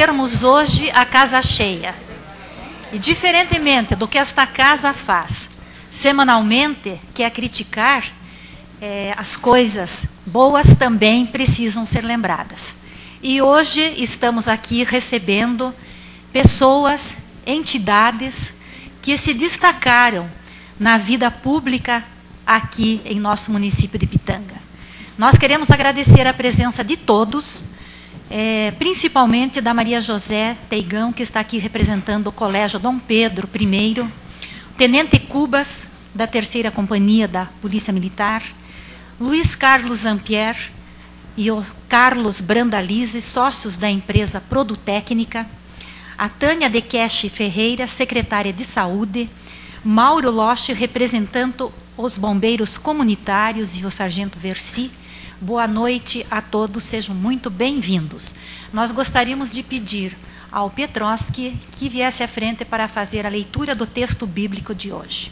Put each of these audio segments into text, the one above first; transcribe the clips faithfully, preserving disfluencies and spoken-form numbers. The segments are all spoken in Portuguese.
termos hoje a casa cheia. E diferentemente do que esta casa faz semanalmente, que é criticar, é, as coisas boas também precisam ser lembradas. E hoje estamos aqui recebendo pessoas, entidades que se destacaram na vida pública aqui em nosso município de Pitanga. Nós queremos agradecer a presença de todos, é, principalmente da Maria José Teigão, que está aqui representando o Colégio Dom Pedro I, o Tenente Cubas, da terceira Companhia da Polícia Militar, Luiz Carlos Zampier e o Carlos Brandalize, sócios da empresa Produtécnica, a Tânia Dekeshi Ferreira, secretária de Saúde, Mauro Loche, representando os bombeiros comunitários, e o sargento Versi. Boa noite a todos, sejam muito bem-vindos. Nós gostaríamos de pedir ao Petroski que viesse à frente para fazer a leitura do texto bíblico de hoje.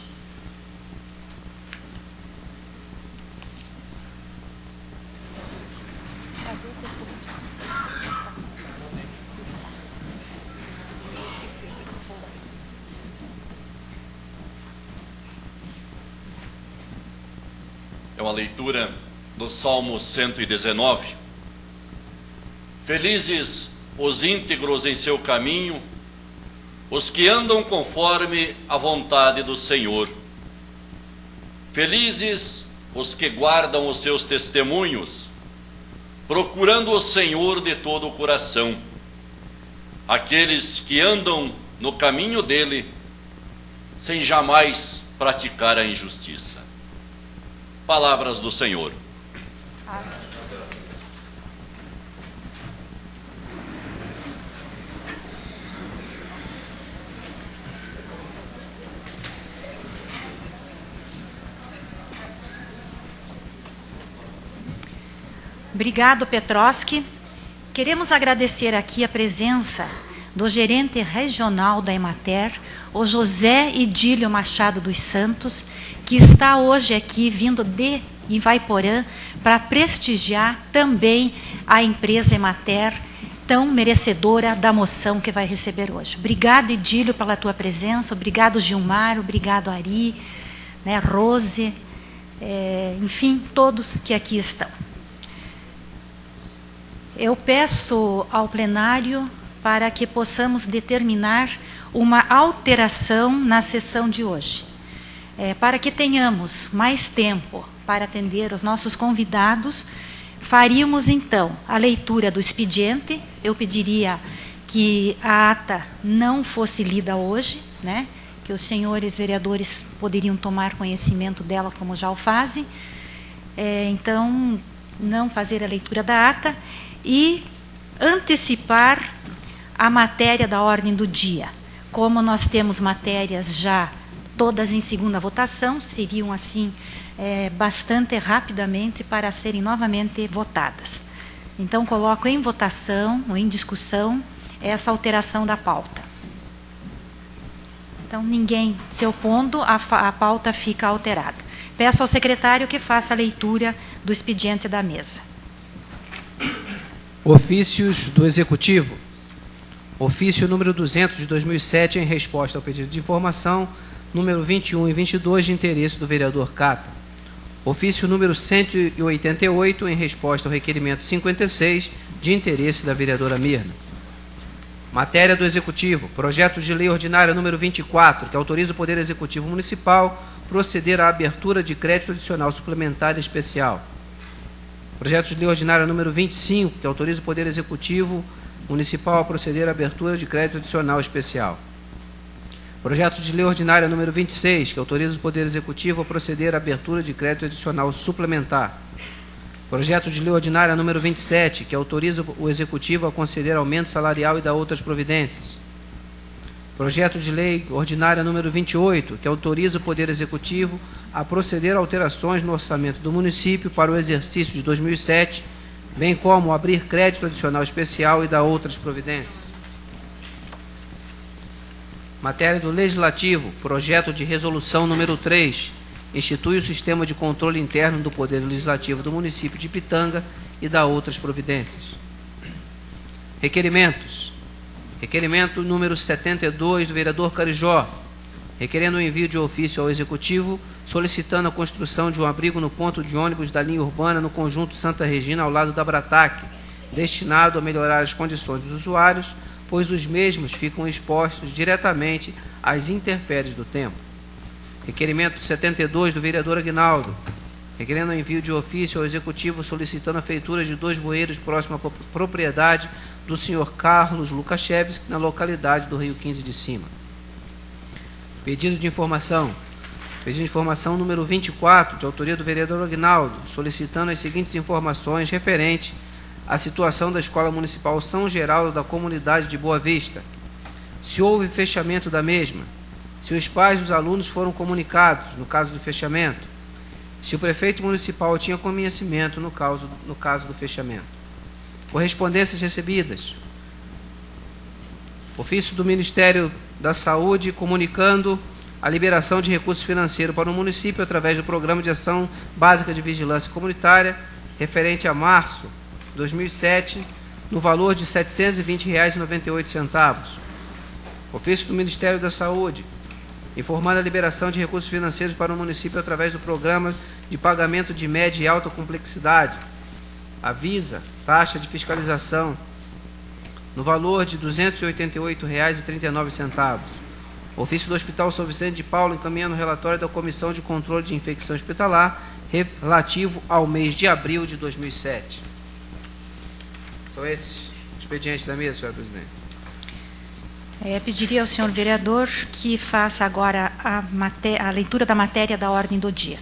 É uma leitura do Salmo cento e dezenove. Felizes os íntegros em seu caminho, os que andam conforme a vontade do Senhor. Felizes os que guardam os seus testemunhos, procurando o Senhor de todo o coração. Aqueles que andam no caminho dele, sem jamais praticar a injustiça. Palavras do Senhor. Amém. Obrigado, Petroski. Queremos agradecer aqui a presença do gerente regional da Emater, o José Idílio Machado dos Santos, que está hoje aqui vindo de Ivaiporã para prestigiar também a empresa Emater, tão merecedora da moção que vai receber hoje. Obrigado, Idílio, pela tua presença. Obrigado, Gilmar. Obrigado, Ari, né, Rose, é, enfim, todos que aqui estão. Eu peço ao plenário para que possamos determinar uma alteração na sessão de hoje. É, para que tenhamos mais tempo para atender os nossos convidados, faríamos, então, a leitura do expediente. Eu pediria que a ata não fosse lida hoje, né, que os senhores vereadores poderiam tomar conhecimento dela, como já o fazem. É, então, não fazer a leitura da ata e antecipar a matéria da ordem do dia. Como nós temos matérias já todas em segunda votação, seriam assim é, bastante rapidamente para serem novamente votadas. Então, coloco em votação ou em discussão essa alteração da pauta. Então, ninguém se opondo, a, a pauta fica alterada. Peço ao secretário que faça a leitura do expediente da mesa. Ofícios do Executivo. Ofício número duzentos de dois mil e sete, em resposta ao pedido de informação, número vinte e um e vinte e dois, de interesse do vereador Cata. Ofício número cento e oitenta e oito, em resposta ao requerimento cinquenta e seis, de interesse da vereadora Mirna. Matéria do Executivo. Projeto de Lei Ordinária número vinte e quatro, que autoriza o Poder Executivo Municipal proceder à abertura de crédito adicional suplementar especial. Projeto de Lei Ordinária número vinte e cinco, que autoriza o Poder Executivo Municipal a proceder à abertura de crédito adicional especial. Projeto de Lei Ordinária número vinte e seis, que autoriza o Poder Executivo a proceder à abertura de crédito adicional suplementar. Projeto de Lei Ordinária número vinte e sete, que autoriza o Executivo a conceder aumento salarial e dar outras providências. Projeto de Lei Ordinária número vinte e oito, que autoriza o Poder Executivo a proceder a alterações no orçamento do município para o exercício de dois mil e sete, bem como abrir crédito adicional especial e dar outras providências. Matéria do Legislativo. Projeto de Resolução número três, institui o sistema de controle interno do Poder Legislativo do município de Pitanga e dá outras providências. Requerimentos. Requerimento número setenta e dois do vereador Carijó, requerendo o envio de ofício ao Executivo, solicitando a construção de um abrigo no ponto de ônibus da linha urbana no conjunto Santa Regina, ao lado da Brataque, destinado a melhorar as condições dos usuários, pois os mesmos ficam expostos diretamente às intempéries do tempo. Requerimento setenta e dois do vereador Aguinaldo, requerendo o envio de ofício ao Executivo, solicitando a feitura de dois bueiros próximo à propriedade do senhor Carlos Lukashevski, na localidade do Rio quinze de Cima. Pedido de informação. Pedido de informação número vinte e quatro, de autoria do vereador Aguinaldo, solicitando as seguintes informações referentes à situação da Escola Municipal São Geraldo da comunidade de Boa Vista. Se houve fechamento da mesma, se os pais dos alunos foram comunicados no caso do fechamento, se o prefeito municipal tinha conhecimento no caso, no caso do fechamento. Correspondências recebidas. Ofício do Ministério da Saúde comunicando a liberação de recursos financeiros para o município através do Programa de Ação Básica de Vigilância Comunitária, referente a março de dois mil e sete, no valor de setecentos e vinte reais e noventa e oito centavos. Ofício do Ministério da Saúde, informando a liberação de recursos financeiros para o município através do Programa de Pagamento de Média e Alta Complexidade, Avisa, taxa de fiscalização, no valor de duzentos e oitenta e oito reais e trinta e nove centavos. Ofício do Hospital São Vicente de Paulo, encaminhando o relatório da Comissão de Controle de Infecção Hospitalar, relativo ao mês de abril de dois mil e sete. São esses expedientes da mesa, senhora presidente. É, pediria ao senhor vereador que faça agora a, a leitura da matéria da ordem do dia.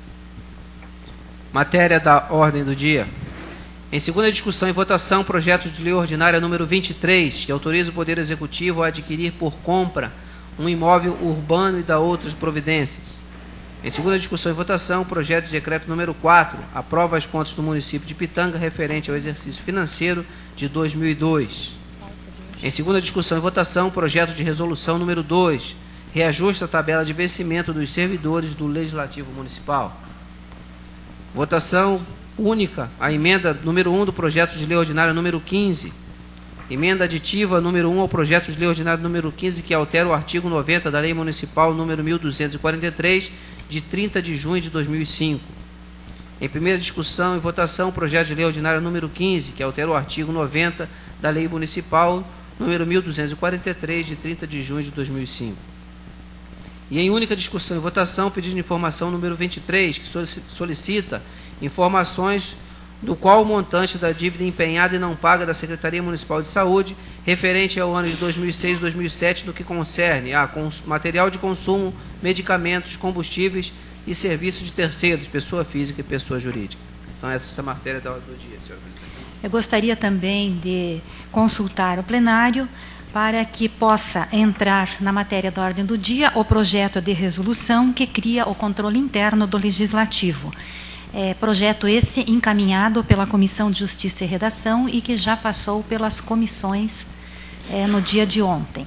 Matéria da ordem do dia. Em segunda discussão e votação, projeto de lei ordinária número vinte e três, que autoriza o Poder Executivo a adquirir por compra um imóvel urbano e da outras providências. Em segunda discussão e votação, projeto de decreto número quatro, aprova as contas do município de Pitanga referente ao exercício financeiro de dois mil e dois. Em segunda discussão e votação, projeto de resolução número dois, reajuste a tabela de vencimento dos servidores do Legislativo Municipal. Votação única, a emenda número um do projeto de lei ordinária número quinze. Emenda aditiva número um ao projeto de lei ordinária número quinze, que altera o artigo noventa da Lei Municipal número mil duzentos e quarenta e três, de trinta de junho de dois mil e cinco. Em primeira discussão e votação, projeto de lei ordinária número quinze, que altera o artigo noventa da Lei Municipal número mil duzentos e quarenta e três, de trinta de junho de dois mil e cinco. E em única discussão e votação, pedido de informação número vinte e três, que solicita informações do qual o montante da dívida empenhada e não paga da Secretaria Municipal de Saúde, referente ao ano de dois mil e seis e dois mil e sete, no que concerne a material de consumo, medicamentos, combustíveis e serviços de terceiros, pessoa física e pessoa jurídica. São essas a matéria da ordem do dia, senhora presidente. Eu gostaria também de consultar o plenário para que possa entrar na matéria da ordem do dia o projeto de resolução que cria o controle interno do Legislativo. É, projeto esse encaminhado pela Comissão de Justiça e Redação e que já passou pelas comissões é, no dia de ontem.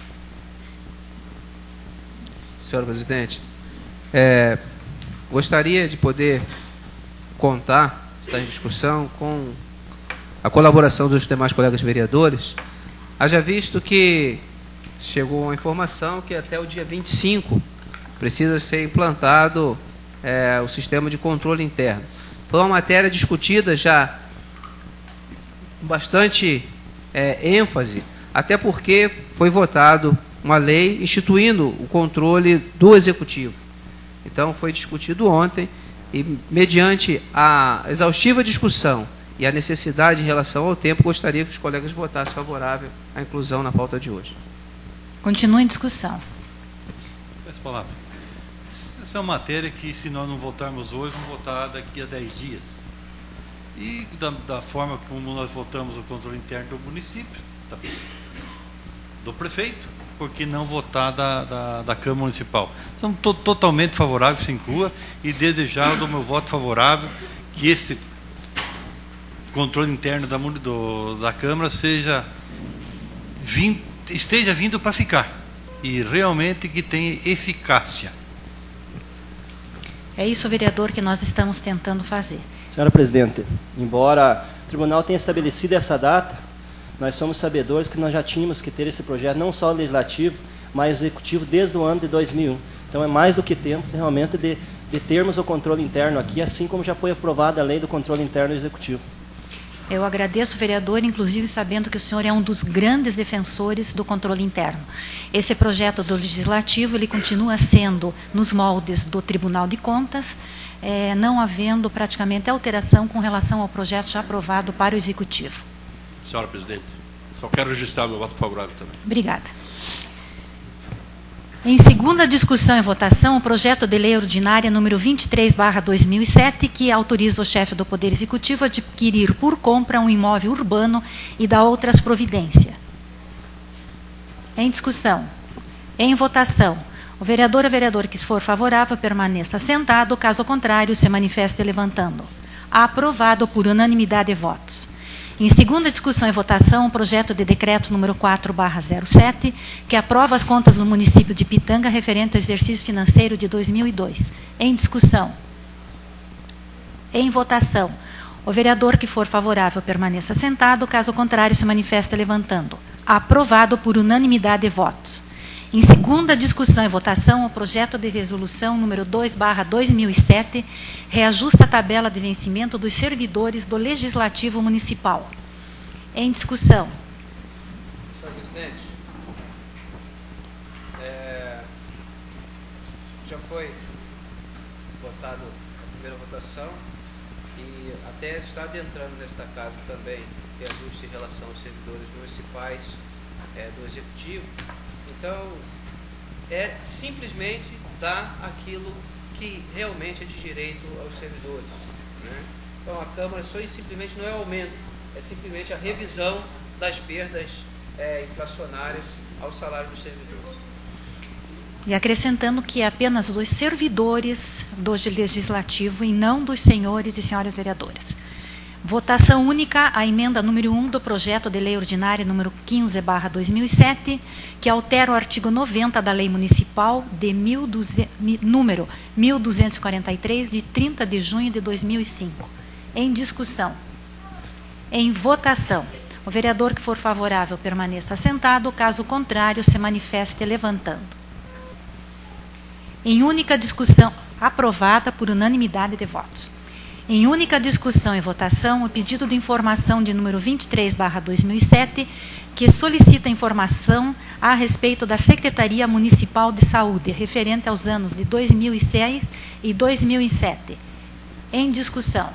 Senhora presidente, é, gostaria de poder contar, está em discussão, com a colaboração dos demais colegas vereadores, haja visto que chegou a informação que até o dia vinte e cinco precisa ser implantado É, o sistema de controle interno. Foi uma matéria discutida já com bastante é, ênfase, até porque foi votado uma lei instituindo o controle do Executivo. Então, foi discutido ontem e, mediante a exaustiva discussão e a necessidade em relação ao tempo, gostaria que os colegas votassem favorável à inclusão na pauta de hoje. Continua em discussão. Peço palavra. Essa é uma matéria que, se nós não votarmos hoje, vamos votar daqui a dez dias. E da, da forma como nós votamos o controle interno do município, tá, do prefeito, por que não votar da, da, da Câmara Municipal? Então, tô, totalmente favorável, se inclua, e desejar do meu voto favorável que esse controle interno da, do, da Câmara seja, vim, esteja vindo para ficar, e realmente que tenha eficácia. É isso, vereador, que nós estamos tentando fazer. Senhora presidente, embora o tribunal tenha estabelecido essa data, nós somos sabedores que nós já tínhamos que ter esse projeto, não só legislativo, mas executivo desde o ano de dois mil e um. Então é mais do que tempo realmente de, de termos o controle interno aqui, assim como já foi aprovada a lei do controle interno executivo. Eu agradeço, vereador, inclusive sabendo que o senhor é um dos grandes defensores do controle interno. Esse projeto do Legislativo, ele continua sendo nos moldes do Tribunal de Contas, é, não havendo praticamente alteração com relação ao projeto já aprovado para o Executivo. Senhora Presidente, só quero registrar meu voto favorável também. Obrigada. Em segunda discussão e votação, o projeto de lei ordinária número vinte e três barra dois mil e sete, que autoriza o chefe do Poder Executivo a adquirir por compra um imóvel urbano e dá outras providências. Em discussão. Em votação. O vereador ou vereador que for favorável permaneça sentado, caso contrário, se manifeste levantando. Aprovado por unanimidade de votos. Em segunda discussão e votação, o projeto de decreto número quatro barra zero sete, que aprova as contas do município de Pitanga referente ao exercício financeiro de dois mil e dois. Em discussão. Em votação. O vereador que for favorável permaneça sentado, caso contrário, se manifeste levantando. Aprovado por unanimidade de votos. Em segunda discussão e votação, o projeto de resolução número dois barra dois mil e sete reajusta a tabela de vencimento dos servidores do Legislativo Municipal. Em discussão. Senhor Presidente, é, já foi votado a primeira votação e até está adentrando nesta casa também reajuste em relação aos servidores municipais é, do Executivo. Então, é simplesmente dar aquilo que realmente é de direito aos servidores, né? Então, a Câmara só e simplesmente não é aumento, é simplesmente a revisão das perdas é, inflacionárias ao salário dos servidores. E acrescentando que é apenas dos servidores do Legislativo e não dos senhores e senhoras vereadoras. Votação única, a emenda número um do projeto de lei ordinária número quinze barra dois mil e sete, que altera o artigo noventa da Lei Municipal de mil e duzentos, número mil duzentos e quarenta e três, de trinta de junho de dois mil e cinco. Em discussão. Em votação. O vereador que for favorável permaneça sentado, caso contrário, se manifeste levantando. Em única discussão, aprovada por unanimidade de votos. Em única discussão e votação, o pedido de informação de número vinte e três barra dois mil e sete, que solicita informação a respeito da Secretaria Municipal de Saúde, referente aos anos de dois mil e seis e dois mil e sete. Em discussão.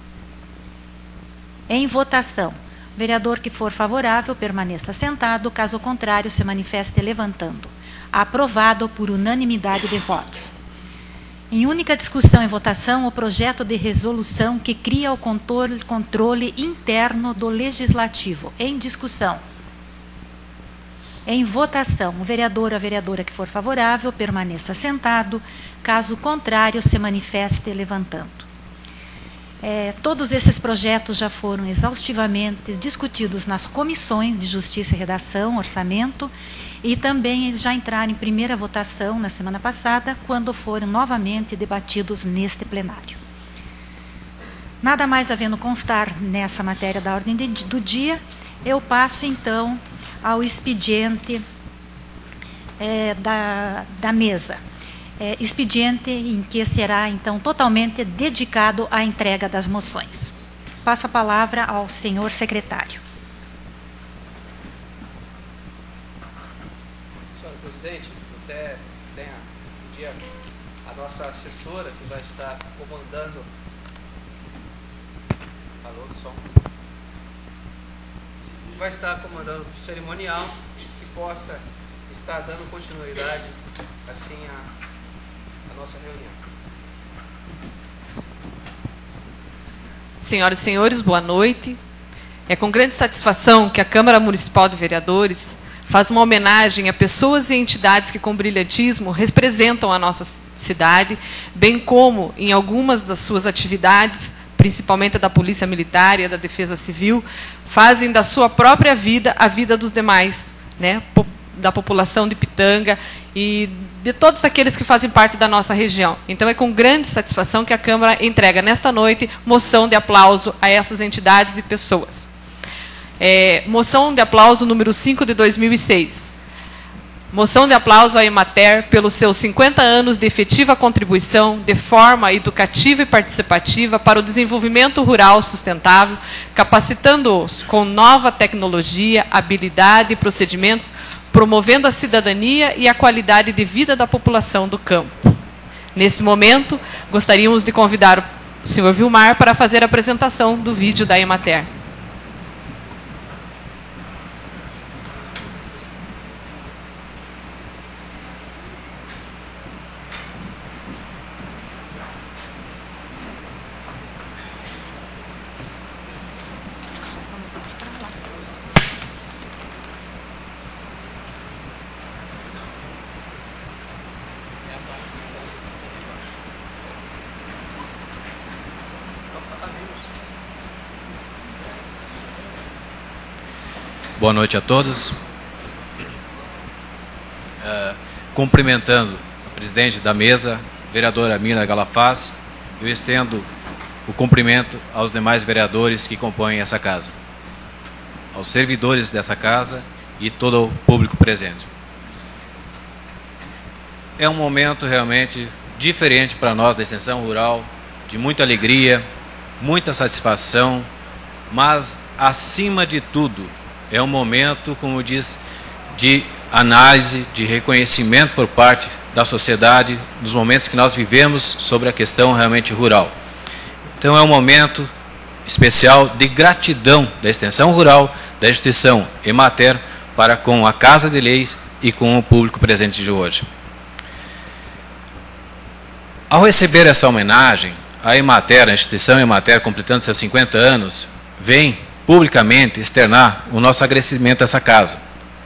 Em votação. O vereador que for favorável permaneça sentado, caso contrário, se manifeste levantando. Aprovado por unanimidade de votos. Em única discussão e votação, o projeto de resolução que cria o controle, controle interno do Legislativo. Em discussão. Em votação, o vereador ou a vereadora que for favorável permaneça sentado, caso contrário, se manifeste levantando. É, todos esses projetos já foram exaustivamente discutidos nas comissões de Justiça e Redação, Orçamento, e também eles já entraram em primeira votação na semana passada, quando foram novamente debatidos neste plenário. Nada mais havendo constar nessa matéria da ordem de, do dia, eu passo então ao expediente é, da, da mesa. É, expediente em que será então totalmente dedicado à entrega das moções. Passo a palavra ao senhor secretário. Senhora Presidente, até tem a, pedir a nossa assessora que vai estar comandando. Alô, som. Vai estar comandando o cerimonial, que possa estar dando continuidade assim a nossa reunião. Senhoras e senhores, boa noite. É com grande satisfação que a Câmara Municipal de Vereadores faz uma homenagem a pessoas e entidades que com brilhantismo representam a nossa cidade, bem como em algumas das suas atividades, principalmente a da Polícia Militar e a da Defesa Civil, fazem da sua própria vida a vida dos demais, né, da população de Pitanga e de todos aqueles que fazem parte da nossa região. Então, é com grande satisfação que a Câmara entrega, nesta noite, moção de aplauso a essas entidades e pessoas. É, moção de aplauso número cinco de dois mil e seis. Moção de aplauso à Emater pelos seus cinquenta anos de efetiva contribuição de forma educativa e participativa para o desenvolvimento rural sustentável, capacitando-os com nova tecnologia, habilidade e procedimentos, promovendo a cidadania e a qualidade de vida da população do campo. Nesse momento, gostaríamos de convidar o senhor Vilmar para fazer a apresentação do vídeo da Emater. Boa noite a todos. Uh, cumprimentando a presidente da mesa, vereadora Mirna Galafaz, eu estendo o cumprimento aos demais vereadores que compõem essa casa, aos servidores dessa casa e todo o público presente. É um momento realmente diferente para nós da extensão rural, de muita alegria, muita satisfação, mas acima de tudo, é um momento, como diz, de análise, de reconhecimento por parte da sociedade dos momentos que nós vivemos sobre a questão realmente rural. Então é um momento especial de gratidão da extensão rural, da instituição Emater, para com a Casa de Leis e com o público presente de hoje. Ao receber essa homenagem, a Emater, a instituição Emater, completando seus cinquenta anos, vem publicamente externar o nosso agradecimento a essa casa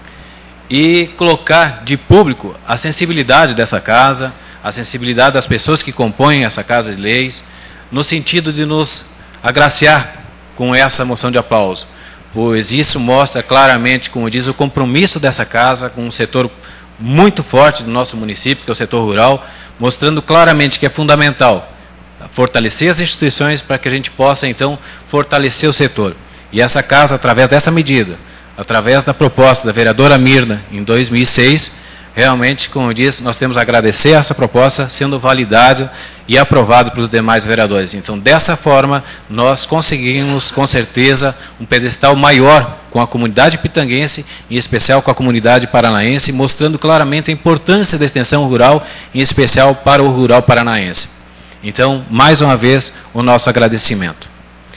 e colocar de público a sensibilidade dessa casa, a sensibilidade das pessoas que compõem essa Casa de Leis, no sentido de nos agraciar com essa moção de aplauso, pois isso mostra claramente, como diz, o compromisso dessa casa com um setor muito forte do nosso município, que é o setor rural, mostrando claramente que é fundamental fortalecer as instituições para que a gente possa, então, fortalecer o setor. E essa casa, através dessa medida, através da proposta da vereadora Mirna, em dois mil e seis, realmente, como eu disse, nós temos a agradecer essa proposta sendo validada e aprovada pelos demais vereadores. Então, dessa forma, nós conseguimos, com certeza, um pedestal maior com a comunidade pitanguense, em especial com a comunidade paranaense, mostrando claramente a importância da extensão rural, em especial para o rural paranaense. Então, mais uma vez, o nosso agradecimento.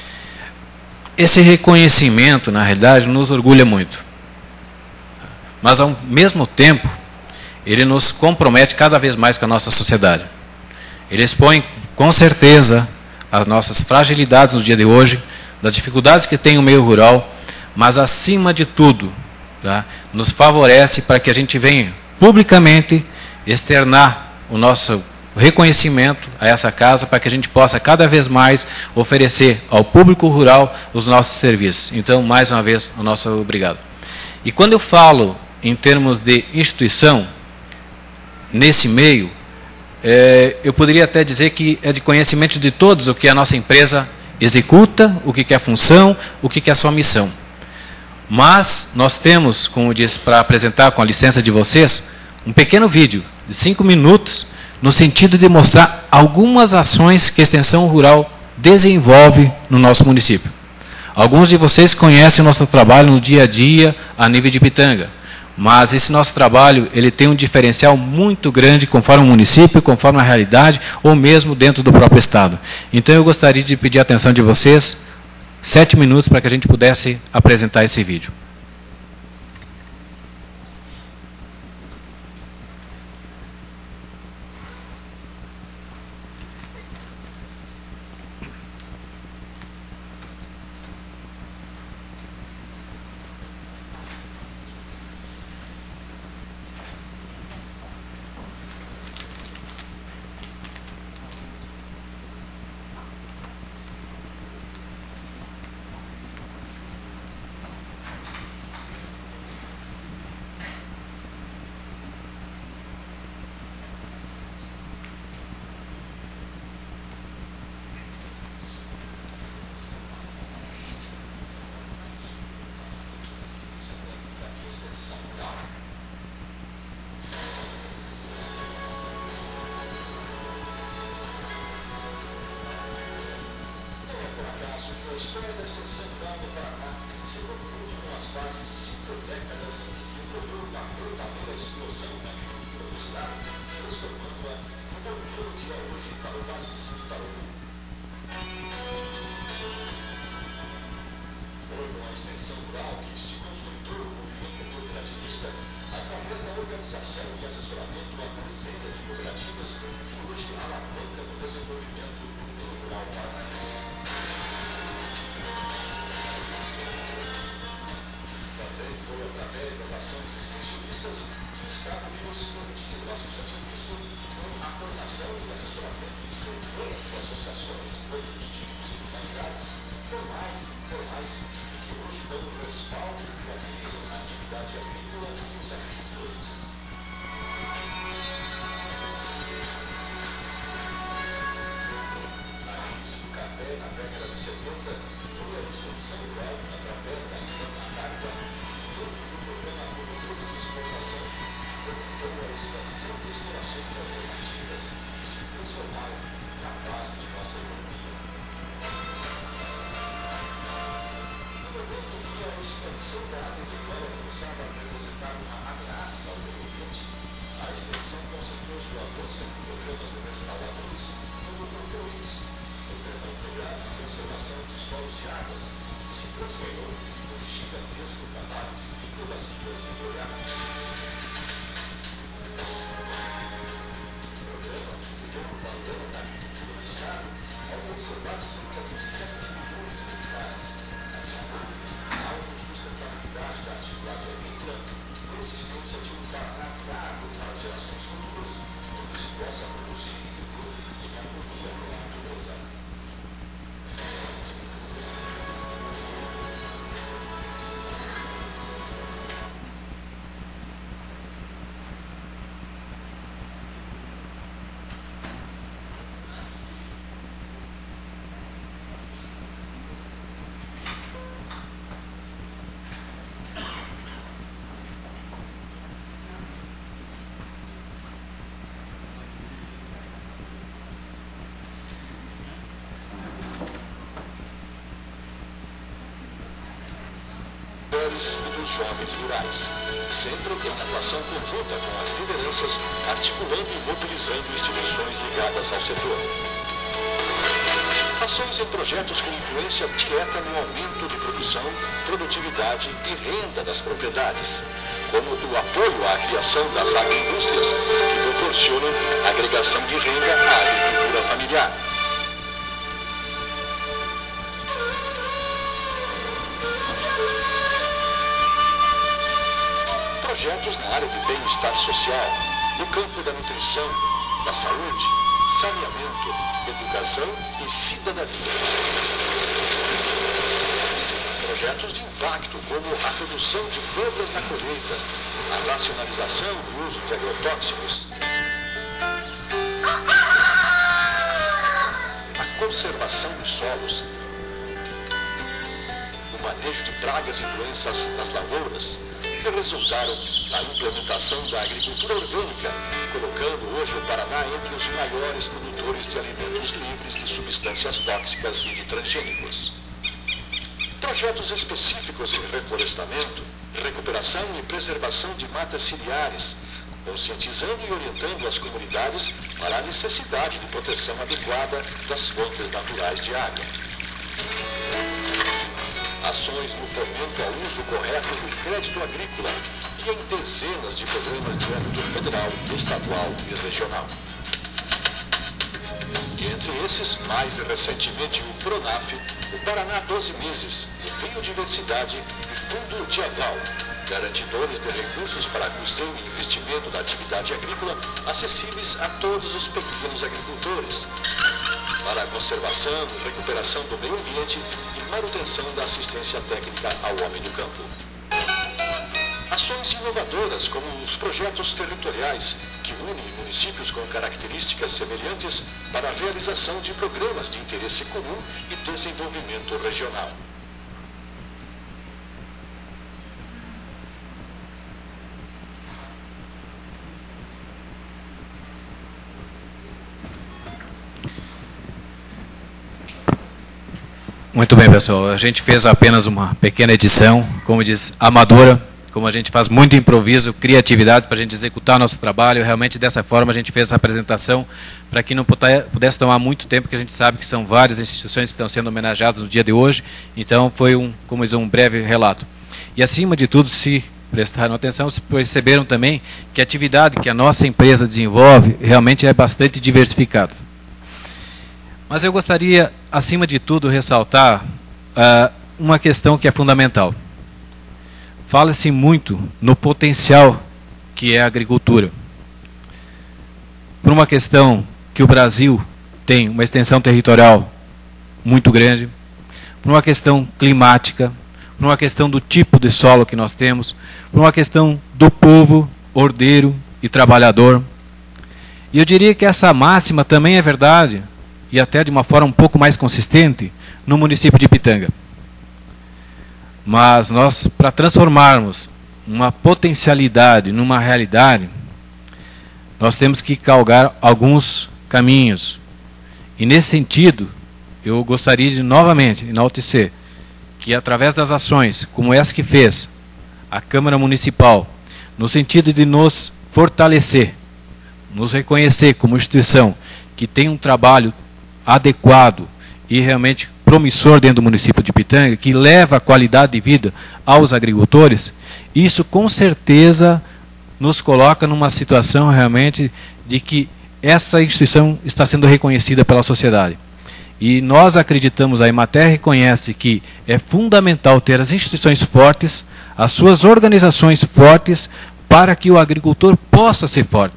Esse reconhecimento, na realidade, nos orgulha muito. Mas, ao mesmo tempo, ele nos compromete cada vez mais com a nossa sociedade. Ele expõe, com certeza, as nossas fragilidades no dia de hoje, das dificuldades que tem o meio rural, mas, acima de tudo, tá, nos favorece para que a gente venha publicamente externar o nosso reconhecimento a essa casa, para que a gente possa cada vez mais oferecer ao público rural os nossos serviços. Então, mais uma vez, o nosso obrigado. E quando eu falo em termos de instituição, nesse meio, é, eu poderia até dizer que é de conhecimento de todos o que a nossa empresa executa, o que é a função, o que é a sua missão. Mas nós temos, como disse, para apresentar com a licença de vocês, um pequeno vídeo de cinco minutos, no sentido de mostrar algumas ações que a extensão rural desenvolve no nosso município. Alguns de vocês conhecem o nosso trabalho no dia a dia, a nível de Pitanga, mas esse nosso trabalho ele tem um diferencial muito grande conforme o município, conforme a realidade, ou mesmo dentro do próprio estado. Então eu gostaria de pedir a atenção de vocês, sete minutos para que a gente pudesse apresentar esse vídeo. e dos jovens rurais, sempre em atuação conjunta com as lideranças, articulando e mobilizando instituições ligadas ao setor. Ações em projetos com influência direta no aumento de produção, produtividade e renda das propriedades, como o apoio à criação das agroindústrias, que proporcionam agregação de renda à agricultura familiar. Projetos na área de bem-estar social, no campo da nutrição, da saúde, saneamento, educação e cidadania. Projetos de impacto, como a redução de perdas na colheita, a racionalização do uso de agrotóxicos, a conservação dos solos, o manejo de pragas e doenças nas lavouras, que resultaram na implementação da agricultura orgânica, colocando hoje o Paraná entre os maiores produtores de alimentos livres de substâncias tóxicas e de transgênicos. Projetos específicos em reflorestamento, recuperação e preservação de matas ciliares, conscientizando e orientando as comunidades para a necessidade de proteção adequada das fontes naturais de água. Ações no fomento ao uso correto do crédito agrícola e em dezenas de programas de âmbito federal, estadual e regional. E entre esses, mais recentemente, o PRONAF, o Paraná doze meses, o Biodiversidade e Fundo de Aval, garantidores de recursos para custeio e investimento da atividade agrícola acessíveis a todos os pequenos agricultores, para a conservação e recuperação do meio ambiente e manutenção da assistência técnica ao homem do campo. Ações inovadoras, como os projetos territoriais, que unem municípios com características semelhantes para a realização de programas de interesse comum e desenvolvimento regional. Muito bem, pessoal. A gente fez apenas uma pequena edição, como diz, amadora, como a gente faz muito improviso, criatividade para a gente executar nosso trabalho. Realmente, dessa forma, a gente fez essa apresentação para que não pudesse tomar muito tempo, porque a gente sabe que são várias instituições que estão sendo homenageadas no dia de hoje. Então, foi um, como diz, um breve relato. E, acima de tudo, se prestaram atenção, se perceberam também que a atividade que a nossa empresa desenvolve realmente é bastante diversificada. Mas eu gostaria, acima de tudo, ressaltar uh, uma questão que é fundamental. Fala-se muito no potencial que é a agricultura. Por uma questão que o Brasil tem uma extensão territorial muito grande, por uma questão climática, por uma questão do tipo de solo que nós temos, por uma questão do povo ordeiro e trabalhador. E eu diria que essa máxima também é verdade, e até de uma forma um pouco mais consistente, no município de Ipitanga. Mas nós, para transformarmos uma potencialidade numa realidade, nós temos que galgar alguns caminhos. E nesse sentido, eu gostaria de novamente enaltecer que através das ações, como essa que fez a Câmara Municipal, no sentido de nos fortalecer, nos reconhecer como instituição que tem um trabalho adequado e realmente promissor dentro do município de Ipitanga, que leva a qualidade de vida aos agricultores, isso com certeza nos coloca numa situação realmente de que essa instituição está sendo reconhecida pela sociedade. E nós acreditamos, a Emater reconhece que é fundamental ter as instituições fortes, as suas organizações fortes, para que o agricultor possa ser forte.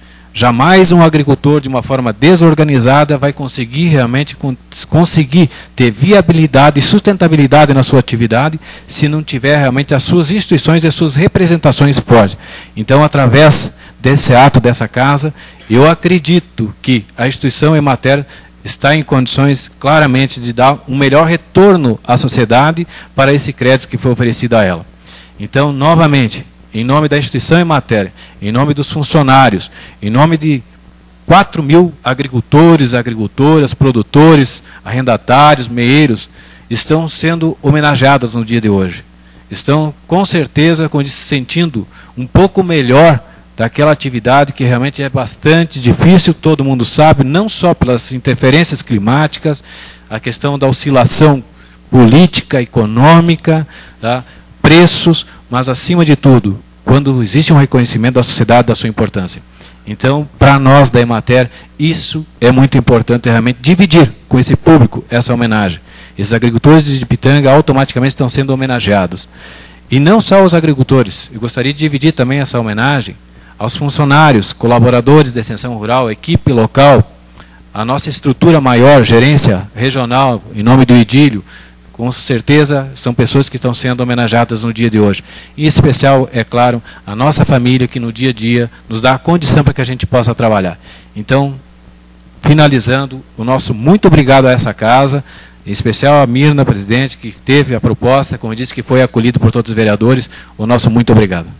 Jamais um agricultor, de uma forma desorganizada, vai conseguir realmente conseguir ter viabilidade e sustentabilidade na sua atividade, se não tiver realmente as suas instituições e as suas representações fortes. Então, através desse ato, dessa casa, eu acredito que a instituição Emater está em condições claramente de dar um melhor retorno à sociedade para esse crédito que foi oferecido a ela. Então, novamente, em nome da instituição Emater, em nome dos funcionários, em nome de quatro mil agricultores, agricultoras, produtores, arrendatários, meeiros, estão sendo homenageados no dia de hoje. Estão, com certeza, se sentindo um pouco melhor daquela atividade que realmente é bastante difícil, todo mundo sabe, não só pelas interferências climáticas, a questão da oscilação política, econômica, tá? Preços, mas acima de tudo, quando existe um reconhecimento da sociedade da sua importância. Então, para nós da Emater, isso é muito importante, realmente dividir com esse público essa homenagem. Esses agricultores de Ipitanga automaticamente estão sendo homenageados. E não só os agricultores, eu gostaria de dividir também essa homenagem aos funcionários, colaboradores da extensão rural, equipe local, a nossa estrutura maior, gerência regional, em nome do Idílio, com certeza são pessoas que estão sendo homenageadas no dia de hoje. Em especial, é claro, a nossa família, que no dia a dia nos dá a condição para que a gente possa trabalhar. Então, finalizando, o nosso muito obrigado a essa casa, em especial a Mirna, presidente, que teve a proposta, como eu disse, que foi acolhido por todos os vereadores, o nosso muito obrigado.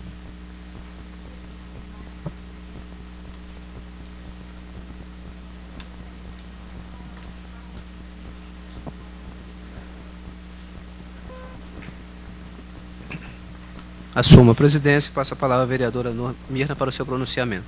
Assuma a presidência e passa a palavra à vereadora Mirna para o seu pronunciamento.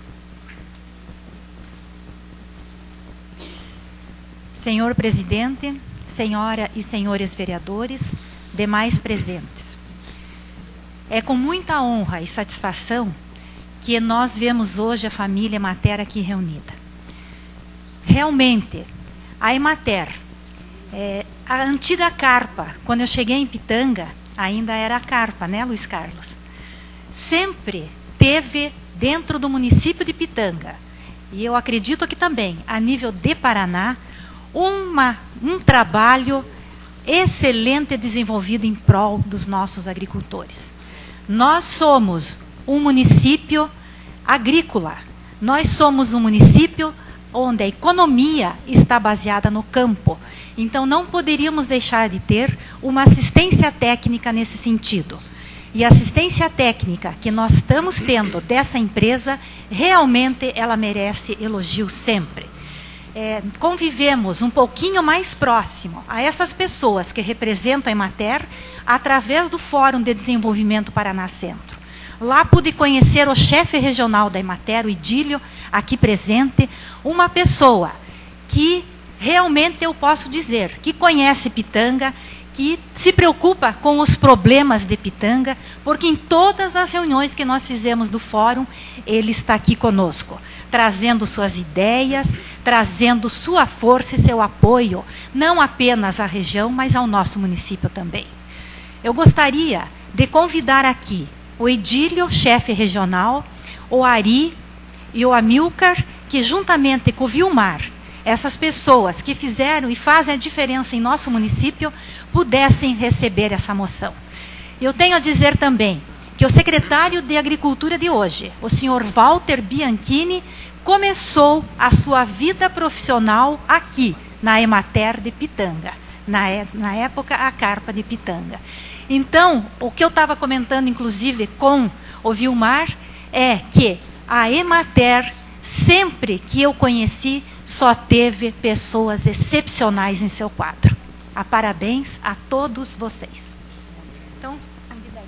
Senhor presidente, senhora e senhores vereadores, demais presentes. É com muita honra e satisfação que nós vemos hoje a família Emater aqui reunida. Realmente, a Emater, é, a antiga Carpa, quando eu cheguei em Ipitanga, ainda era a Carpa, né, Luiz Carlos? Sempre teve dentro do município de Ipitanga, e eu acredito que também, a nível de Paraná, uma, um trabalho excelente desenvolvido em prol dos nossos agricultores. Nós somos um município agrícola, nós somos um município onde a economia está baseada no campo. Então, não poderíamos deixar de ter uma assistência técnica nesse sentido. E a assistência técnica que nós estamos tendo dessa empresa, realmente ela merece elogio sempre. é, convivemos um pouquinho mais próximo a essas pessoas que representam a Emater através do Fórum de Desenvolvimento Paraná Centro. Lá pude conhecer o chefe regional da Emater, o Idílio, aqui presente, uma pessoa que realmente eu posso dizer, que conhece Pitanga, que se preocupa com os problemas de Pitanga, porque em todas as reuniões que nós fizemos do fórum, ele está aqui conosco, trazendo suas ideias, trazendo sua força e seu apoio, não apenas à região, mas ao nosso município também. Eu gostaria de convidar aqui o Edílio, chefe regional, o Ari e o Amilcar, que juntamente com o Vilmar, essas pessoas que fizeram e fazem a diferença em nosso município, pudessem receber essa moção. Eu tenho a dizer também que o secretário de Agricultura de hoje, o senhor Walter Bianchini, começou a sua vida profissional aqui, na Emater de Pitanga, na, na época a Carpa de Pitanga. Então, o que eu estava comentando, inclusive, com o Vilmar, é que a Emater, sempre que eu conheci, só teve pessoas excepcionais em seu quadro. A parabéns a todos vocês. Então, convidaria.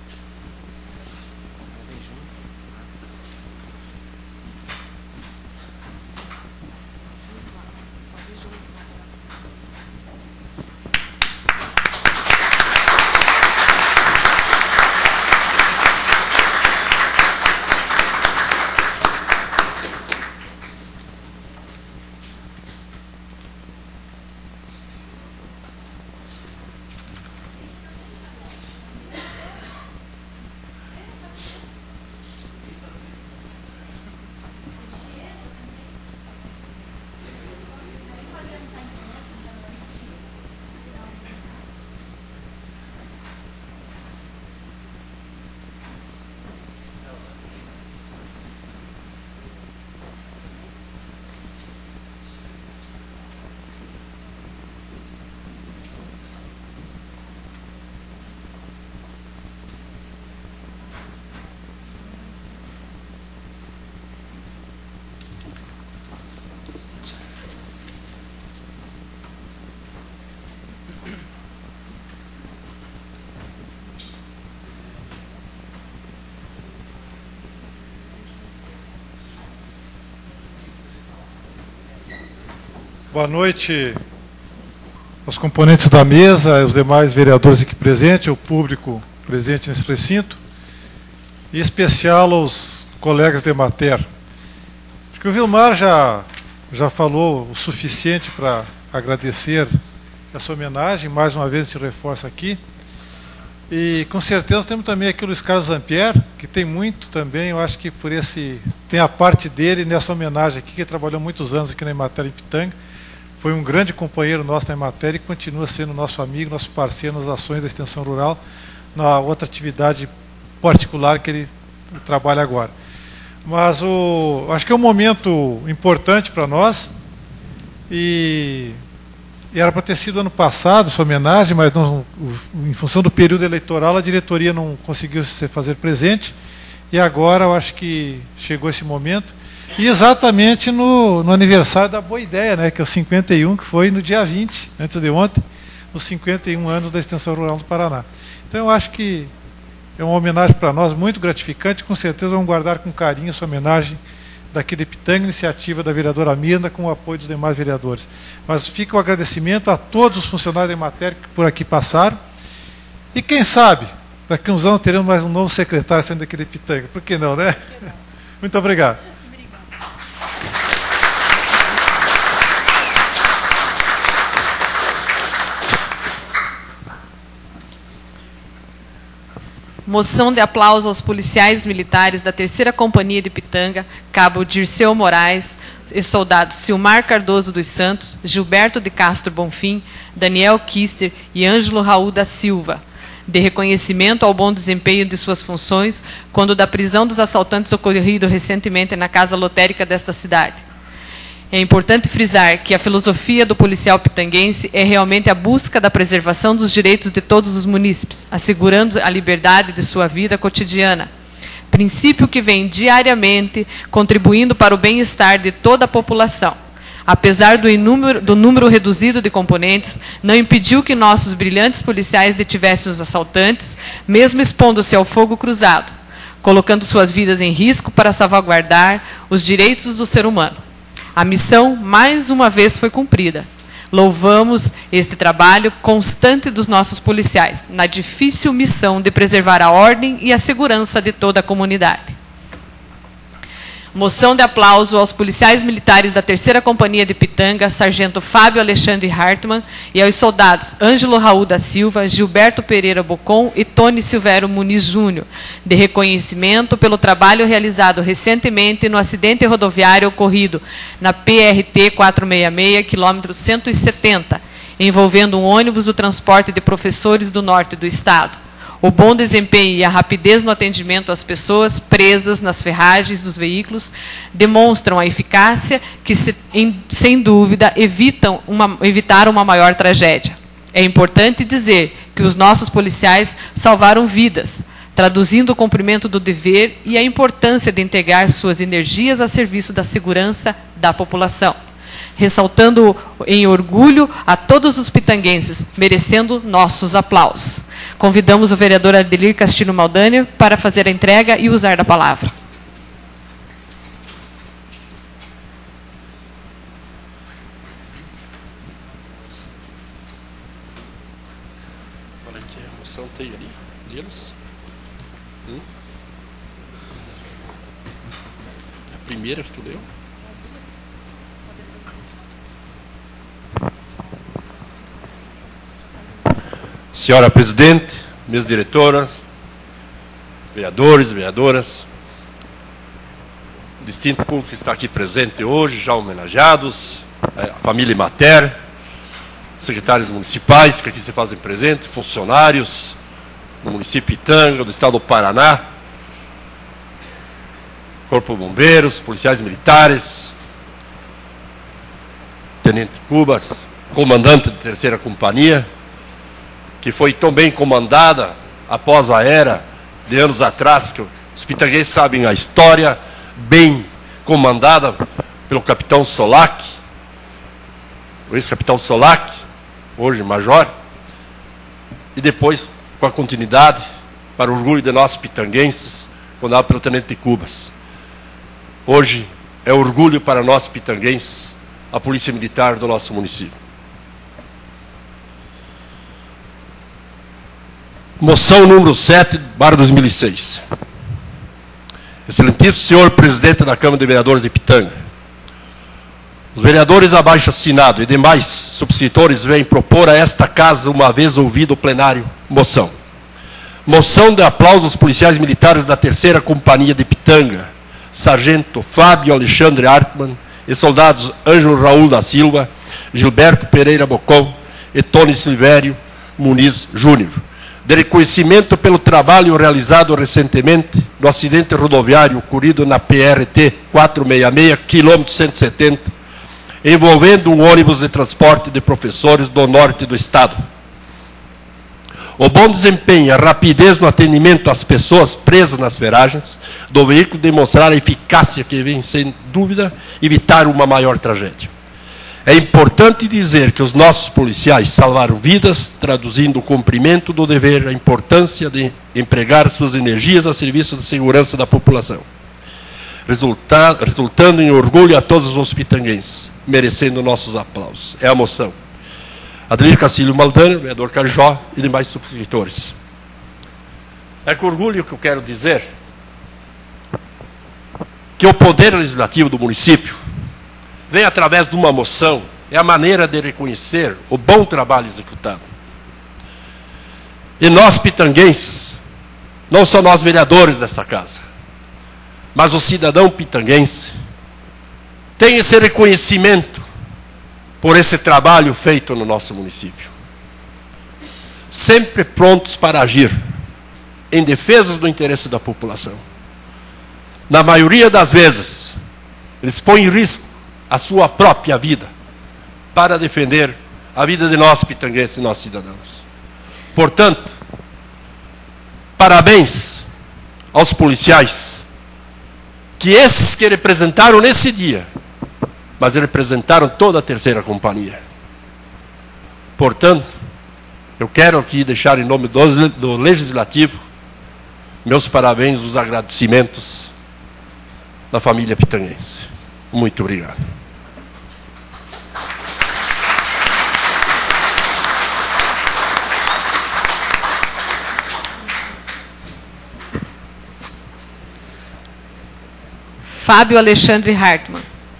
Boa noite aos componentes da mesa, aos demais vereadores aqui presentes, ao público presente nesse recinto, em especial aos colegas da Emater. Acho que o Vilmar já, já falou o suficiente para agradecer essa homenagem, mais uma vez a gente reforça aqui. E com certeza temos também aqui o Luiz Carlos Zampier, que tem muito também, eu acho que por esse, tem a parte dele nessa homenagem aqui, que trabalhou muitos anos aqui na Emater em Pitanga. Foi um grande companheiro nosso na Emater e continua sendo nosso amigo, nosso parceiro nas ações da extensão rural, na outra atividade particular que ele trabalha agora. Mas o, acho que é um momento importante para nós, e, e era para ter sido ano passado essa homenagem, mas não, em função do período eleitoral a diretoria não conseguiu se fazer presente, e agora eu acho que chegou esse momento. E exatamente no, no aniversário da Boa Ideia, né, que é o cinquenta e um, que foi no dia vinte, antes de ontem, os cinquenta e um anos da Extensão Rural do Paraná. Então eu acho que é uma homenagem para nós muito gratificante, com certeza vamos guardar com carinho essa homenagem daqui de Pitanga, iniciativa da vereadora Mirna, com o apoio dos demais vereadores. Mas fica o agradecimento a todos os funcionários da Emater que por aqui passaram, e quem sabe, daqui a uns anos teremos mais um novo secretário saindo daqui de Pitanga, por que não, né? Muito obrigado. Moção de aplauso aos policiais militares da terceira Companhia de Pitanga, Cabo Dirceu Moraes e soldado Silmar Cardoso dos Santos, Gilberto de Castro Bonfim, Daniel Kister e Ângelo Raul da Silva, de reconhecimento ao bom desempenho de suas funções quando da prisão dos assaltantes ocorrido recentemente na casa lotérica desta cidade. É importante frisar que a filosofia do policial pitanguense é realmente a busca da preservação dos direitos de todos os munícipes, assegurando a liberdade de sua vida cotidiana. Princípio que vem diariamente contribuindo para o bem-estar de toda a população. apesar do, inúmero, do número reduzido de componentes, não impediu que nossos brilhantes policiais detivessem os assaltantes, mesmo expondo-se ao fogo cruzado, colocando suas vidas em risco para salvaguardar os direitos do ser humano. A missão, mais uma vez, foi cumprida. Louvamos este trabalho constante dos nossos policiais, na difícil missão de preservar a ordem e a segurança de toda a comunidade. Moção de aplauso aos policiais militares da terceira Companhia de Pitanga, Sargento Fábio Alexandre Hartmann, e aos soldados Ângelo Raul da Silva, Gilberto Pereira Bocon e Tony Silvério Muniz Júnior, de reconhecimento pelo trabalho realizado recentemente no acidente rodoviário ocorrido na P R T quatrocentos e sessenta e seis, quilômetro cento e setenta, envolvendo um ônibus do transporte de professores do norte do estado. O bom desempenho e a rapidez no atendimento às pessoas presas nas ferragens dos veículos demonstram a eficácia que, se, em, sem dúvida, evitam uma, evitaram uma maior tragédia. É importante dizer que os nossos policiais salvaram vidas, traduzindo o cumprimento do dever e a importância de integrar suas energias a serviço da segurança da população, ressaltando em orgulho a todos os pitanguenses, merecendo nossos aplausos. Convidamos o vereador Adelir Castilho Maldani para fazer a entrega e usar da palavra. Qual é que é a moção? Tem ali deles? Hum? A primeira que tu leu? Senhora Presidente, minhas diretoras, vereadores, vereadoras, distinto público que está aqui presente hoje, já homenageados, a família Mater, secretários municipais que aqui se fazem presente, funcionários do município de Pitanga, do estado do Paraná, Corpo de Bombeiros, policiais militares, Tenente Cubas, comandante da terceira companhia, que foi tão bem comandada após a era de anos atrás, que os pitanguenses sabem a história, bem comandada pelo capitão Solac, o ex-capitão Solac, hoje major, e depois com a continuidade, para o orgulho de nós pitanguenses, comandado pelo Tenente Cubas. Hoje é orgulho para nós pitanguenses, a Polícia Militar do nosso município. Moção número sete, barra dois mil e seis. Excelentíssimo senhor presidente da Câmara de Vereadores de Pitanga, os vereadores abaixo assinado e demais subscritores vêm propor a esta casa, uma vez ouvido o plenário, moção. Moção de aplauso aos policiais militares da terceira Companhia de Pitanga, Sargento Fábio Alexandre Hartmann e soldados Ângelo Raul da Silva, Gilberto Pereira Bocon e Tony Silvério Muniz Júnior, de reconhecimento pelo trabalho realizado recentemente no acidente rodoviário ocorrido na P R T quatrocentos e sessenta e seis, quilômetro cento e setenta, envolvendo um ônibus de transporte de professores do norte do estado. O bom desempenho e a rapidez no atendimento às pessoas presas nas ferragens do veículo demonstraram a eficácia que vem, sem dúvida, evitar uma maior tragédia. É importante dizer que os nossos policiais salvaram vidas, traduzindo o cumprimento do dever, a importância de empregar suas energias a serviço da segurança da população, resulta, resultando em orgulho a todos os pitanguenses, merecendo nossos aplausos. É a moção. Adelir Castilho Maldani, vereador Cajó e demais subscritores. É com orgulho que eu quero dizer que o poder legislativo do município vem através de uma moção, é a maneira de reconhecer o bom trabalho executado. E nós, pitanguenses, não só nós vereadores dessa casa, mas o cidadão pitanguense, tem esse reconhecimento por esse trabalho feito no nosso município. Sempre prontos para agir em defesa do interesse da população. Na maioria das vezes, eles põem em risco a sua própria vida para defender a vida de nós pitanguenses e nossos cidadãos. Portanto, parabéns aos policiais, que esses que representaram nesse dia mas representaram toda a terceira companhia. Portanto, eu quero aqui deixar em nome do, do Legislativo meus parabéns, os agradecimentos da família pitanguense. Muito obrigado. Fábio Alexandre Hartmann.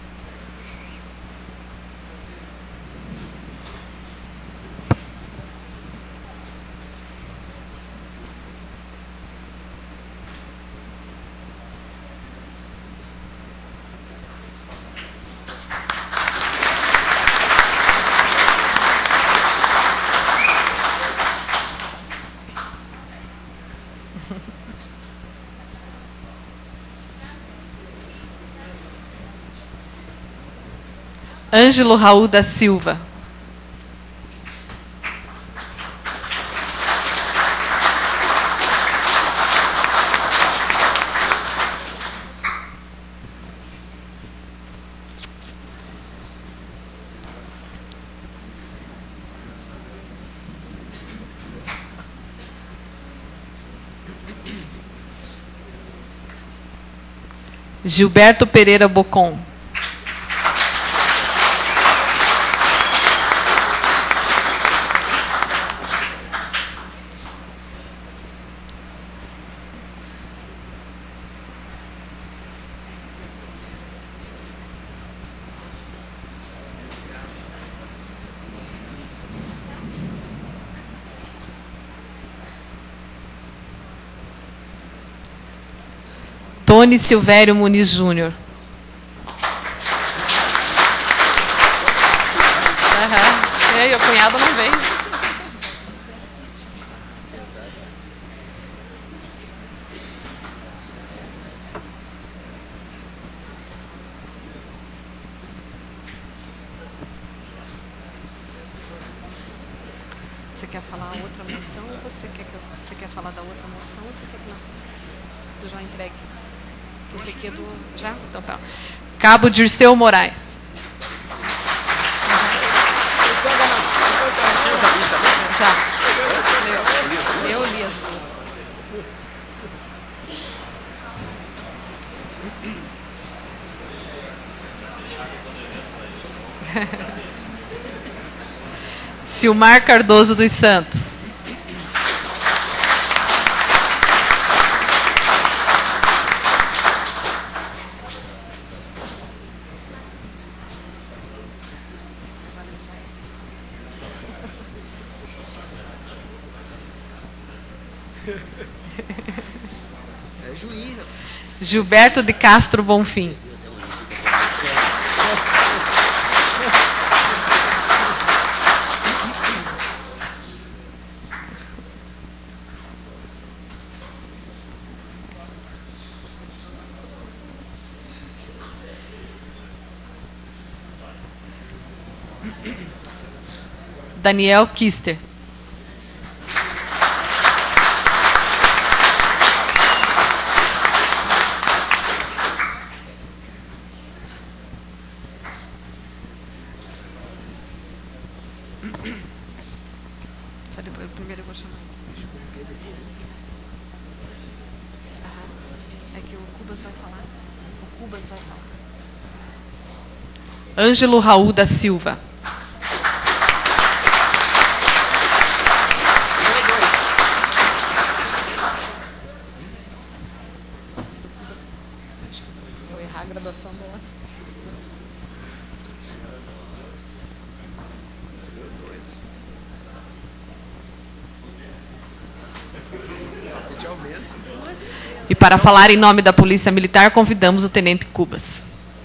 Ângelo Raul da Silva. Gilberto Pereira Bocon. Tony Silvério Muniz Júnior. Uhum. E o cunhado não veio. Você quer falar a outra moção ou você quer, que eu, você quer falar da outra moção ou você quer que nós, eu já entregue? Esse aqui é do... Já? Então tá. Cabo Dirceu Moraes. Já. Eu, eu li as duas. Silmar Cardoso dos Santos. É juiz. Gilberto de Castro Bonfim. Daniel Kister. Só depois, primeiro eu vou chamar. É que o Cubas vai falar. O Cubas vai falar. Ângelo Raul da Silva. Vou errar a graduação dela. E para falar em nome da Polícia Militar, convidamos o Tenente Cubas.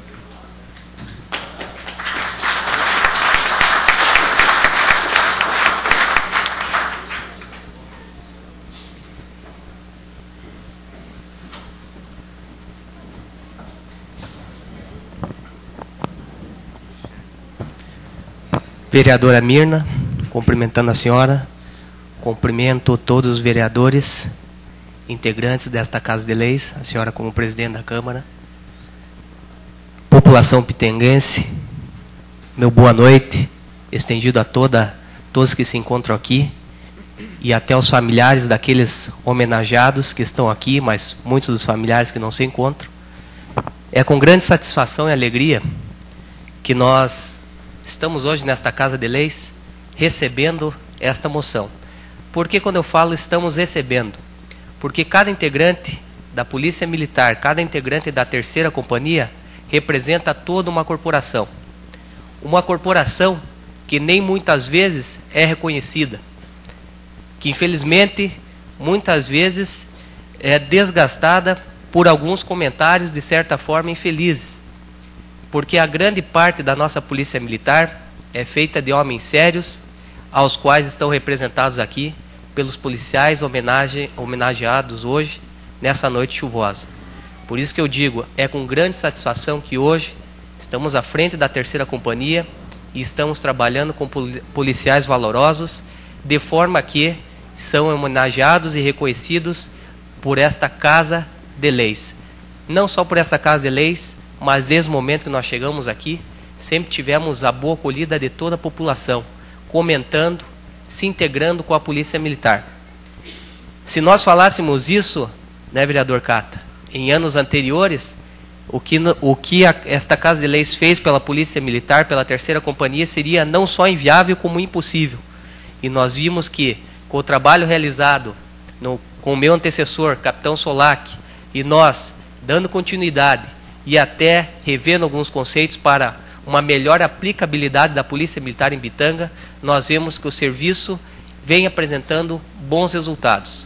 Vereadora Mirna, cumprimentando a senhora, cumprimento todos os vereadores, integrantes desta Casa de Leis, a senhora como presidente da Câmara, população pitenguense, meu boa noite, estendido a toda, todos que se encontram aqui, e até os familiares daqueles homenageados que estão aqui, mas muitos dos familiares que não se encontram. É com grande satisfação e alegria que nós estamos hoje nesta Casa de Leis recebendo esta moção. Por que quando eu falo estamos recebendo? Porque cada integrante da Polícia Militar, cada integrante da terceira companhia representa toda uma corporação. Uma corporação que nem muitas vezes é reconhecida, que infelizmente muitas vezes é desgastada por alguns comentários de certa forma infelizes, porque a grande parte da nossa Polícia Militar é feita de homens sérios, aos quais estão representados aqui pelos policiais homenage, homenageados hoje, nessa noite chuvosa. Por isso que eu digo, é com grande satisfação que hoje estamos à frente da terceira companhia e estamos trabalhando com policiais valorosos, de forma que são homenageados e reconhecidos por esta Casa de Leis. Não só por essa Casa de Leis, mas desde o momento que nós chegamos aqui, sempre tivemos a boa acolhida de toda a população, comentando, se integrando com a Polícia Militar. Se nós falássemos isso, né, vereador Cata, em anos anteriores, o que, o que a, esta Casa de Leis fez pela Polícia Militar, pela terceira companhia, seria não só inviável como impossível. E nós vimos que, com o trabalho realizado no, com o meu antecessor, capitão Solac, e nós, dando continuidade e até revendo alguns conceitos para uma melhor aplicabilidade da Polícia Militar em Bitanga, nós vemos que o serviço vem apresentando bons resultados.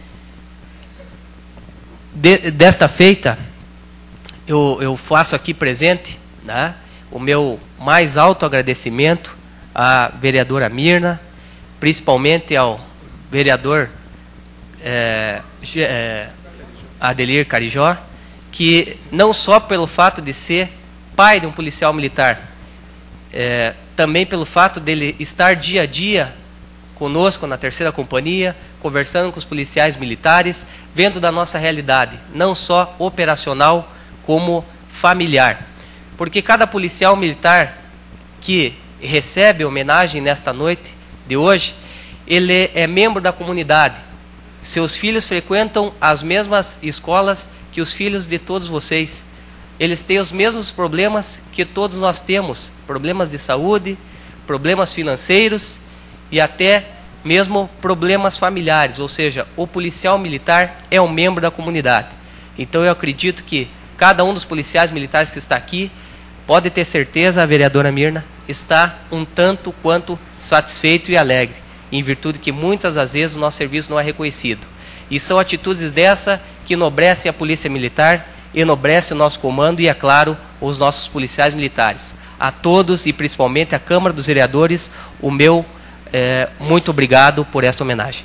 De, desta feita, eu, eu faço aqui presente, né, o meu mais alto agradecimento à vereadora Mirna, principalmente ao vereador é, é, Adelir Carijó, que não só pelo fato de ser pai de um policial militar, é, também pelo fato dele estar dia a dia conosco na terceira companhia, conversando com os policiais militares, vendo da nossa realidade, não só operacional, como familiar. Porque cada policial militar que recebe homenagem nesta noite de hoje, ele é membro da comunidade. Seus filhos frequentam as mesmas escolas que os filhos de todos vocês. Eles têm os mesmos problemas que todos nós temos, problemas de saúde, problemas financeiros e até mesmo problemas familiares, ou seja, o policial militar é um membro da comunidade. Então eu acredito que cada um dos policiais militares que está aqui, pode ter certeza, a vereadora Mirna, está um tanto quanto satisfeito e alegre, em virtude que muitas das vezes o nosso serviço não é reconhecido. E são atitudes dessa que enobrecem a Polícia Militar, enobrece o nosso comando e, é claro, os nossos policiais militares. A todos e principalmente à Câmara dos Vereadores, o meu é, muito obrigado por esta homenagem.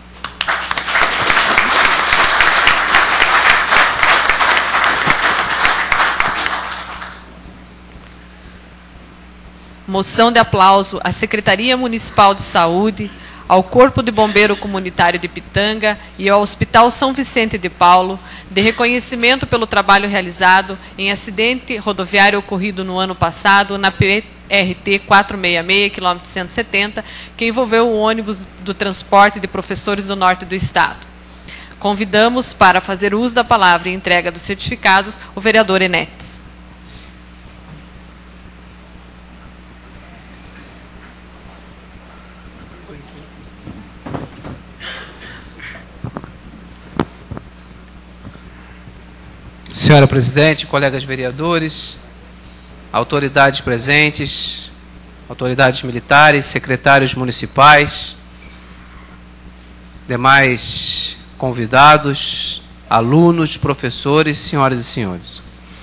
Moção de aplauso à Secretaria Municipal de Saúde, ao Corpo de Bombeiro Comunitário de Pitanga e ao Hospital São Vicente de Paulo, de reconhecimento pelo trabalho realizado em acidente rodoviário ocorrido no ano passado na P R T quatrocentos e sessenta e seis, quilômetro cento e setenta, que envolveu o ônibus do transporte de professores do norte do estado. Convidamos para fazer uso da palavra e entrega dos certificados o vereador Enetes. Senhora Presidente, colegas vereadores, autoridades presentes, autoridades militares, secretários municipais, demais convidados, alunos, professores, senhoras e senhores.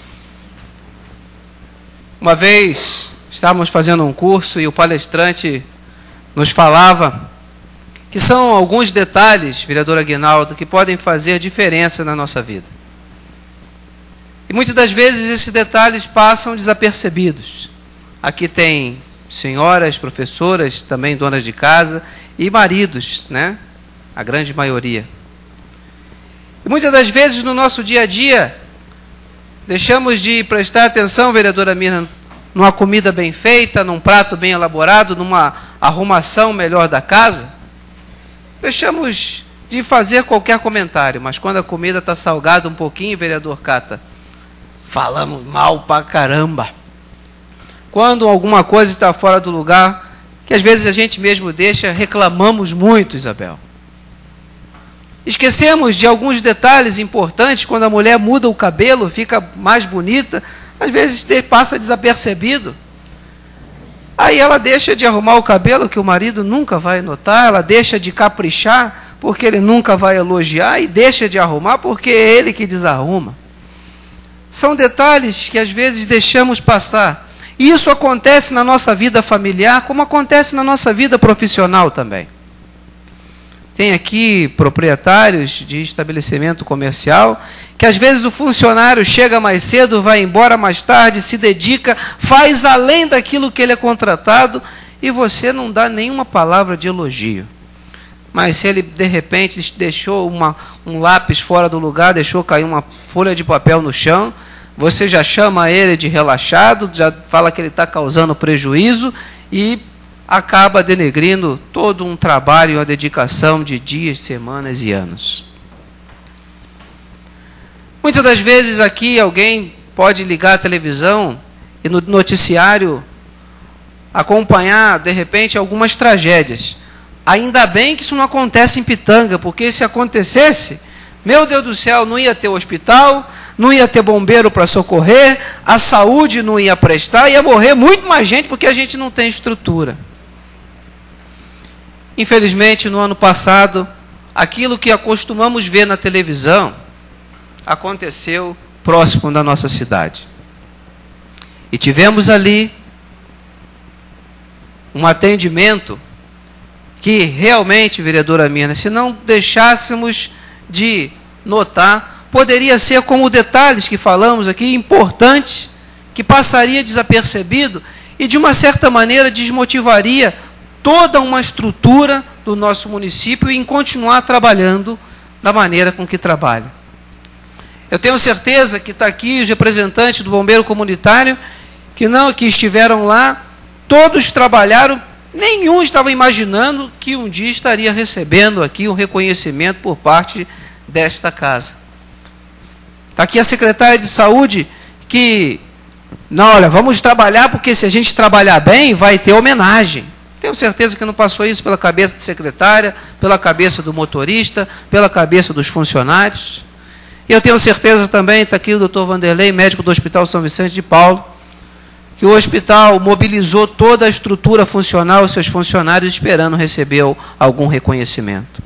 Uma vez estávamos fazendo um curso e o palestrante nos falava que são alguns detalhes, vereador Aguinaldo, que podem fazer diferença na nossa vida. E muitas das vezes esses detalhes passam desapercebidos. Aqui tem senhoras, professoras, também donas de casa, e maridos, né? A grande maioria. E muitas das vezes no nosso dia a dia, deixamos de prestar atenção, vereadora Mirna, numa comida bem feita, num prato bem elaborado, numa arrumação melhor da casa, deixamos de fazer qualquer comentário, mas quando a comida está salgada um pouquinho, vereador Cata, falamos mal pra caramba. Quando alguma coisa está fora do lugar, que às vezes a gente mesmo deixa, reclamamos muito, Isabel. Esquecemos de alguns detalhes importantes, quando a mulher muda o cabelo, fica mais bonita, às vezes passa desapercebido. Aí ela deixa de arrumar o cabelo, que o marido nunca vai notar, ela deixa de caprichar, porque ele nunca vai elogiar, e deixa de arrumar, porque é ele que desarruma. São detalhes que às vezes deixamos passar. E isso acontece na nossa vida familiar, como acontece na nossa vida profissional também. Tem aqui proprietários de estabelecimento comercial, que às vezes o funcionário chega mais cedo, vai embora mais tarde, se dedica, faz além daquilo que ele é contratado, e você não dá nenhuma palavra de elogio. Mas se ele, de repente, deixou uma, um lápis fora do lugar, deixou cair uma folha de papel no chão, você já chama ele de relaxado, já fala que ele está causando prejuízo e acaba denegrindo todo um trabalho e uma dedicação de dias, semanas e anos. Muitas das vezes aqui alguém pode ligar a televisão e no noticiário acompanhar, de repente, algumas tragédias. Ainda bem que isso não acontece em Pitanga, porque se acontecesse, meu Deus do céu, não ia ter hospital, não ia ter bombeiro para socorrer, a saúde não ia prestar, ia morrer muito mais gente, porque a gente não tem estrutura. Infelizmente, no ano passado, aquilo que acostumamos ver na televisão aconteceu próximo da nossa cidade. E tivemos ali um atendimento que realmente, vereadora Mirna, se não deixássemos de notar, poderia ser como detalhes que falamos aqui, importantes, que passaria desapercebido e, de uma certa maneira, desmotivaria toda uma estrutura do nosso município em continuar trabalhando da maneira com que trabalha. Eu tenho certeza que está aqui os representantes do Bombeiro Comunitário, que, não, que estiveram lá, todos trabalharam. Nenhum estava imaginando que um dia estaria recebendo aqui um reconhecimento por parte desta casa. Está aqui a secretária de saúde que, não, olha, vamos trabalhar porque se a gente trabalhar bem, vai ter homenagem. Tenho certeza que não passou isso pela cabeça da secretária, pela cabeça do motorista, pela cabeça dos funcionários. E eu tenho certeza também, está aqui o doutor Vanderlei, médico do Hospital São Vicente de Paulo, que o hospital mobilizou toda a estrutura funcional, os seus funcionários, esperando receber algum reconhecimento.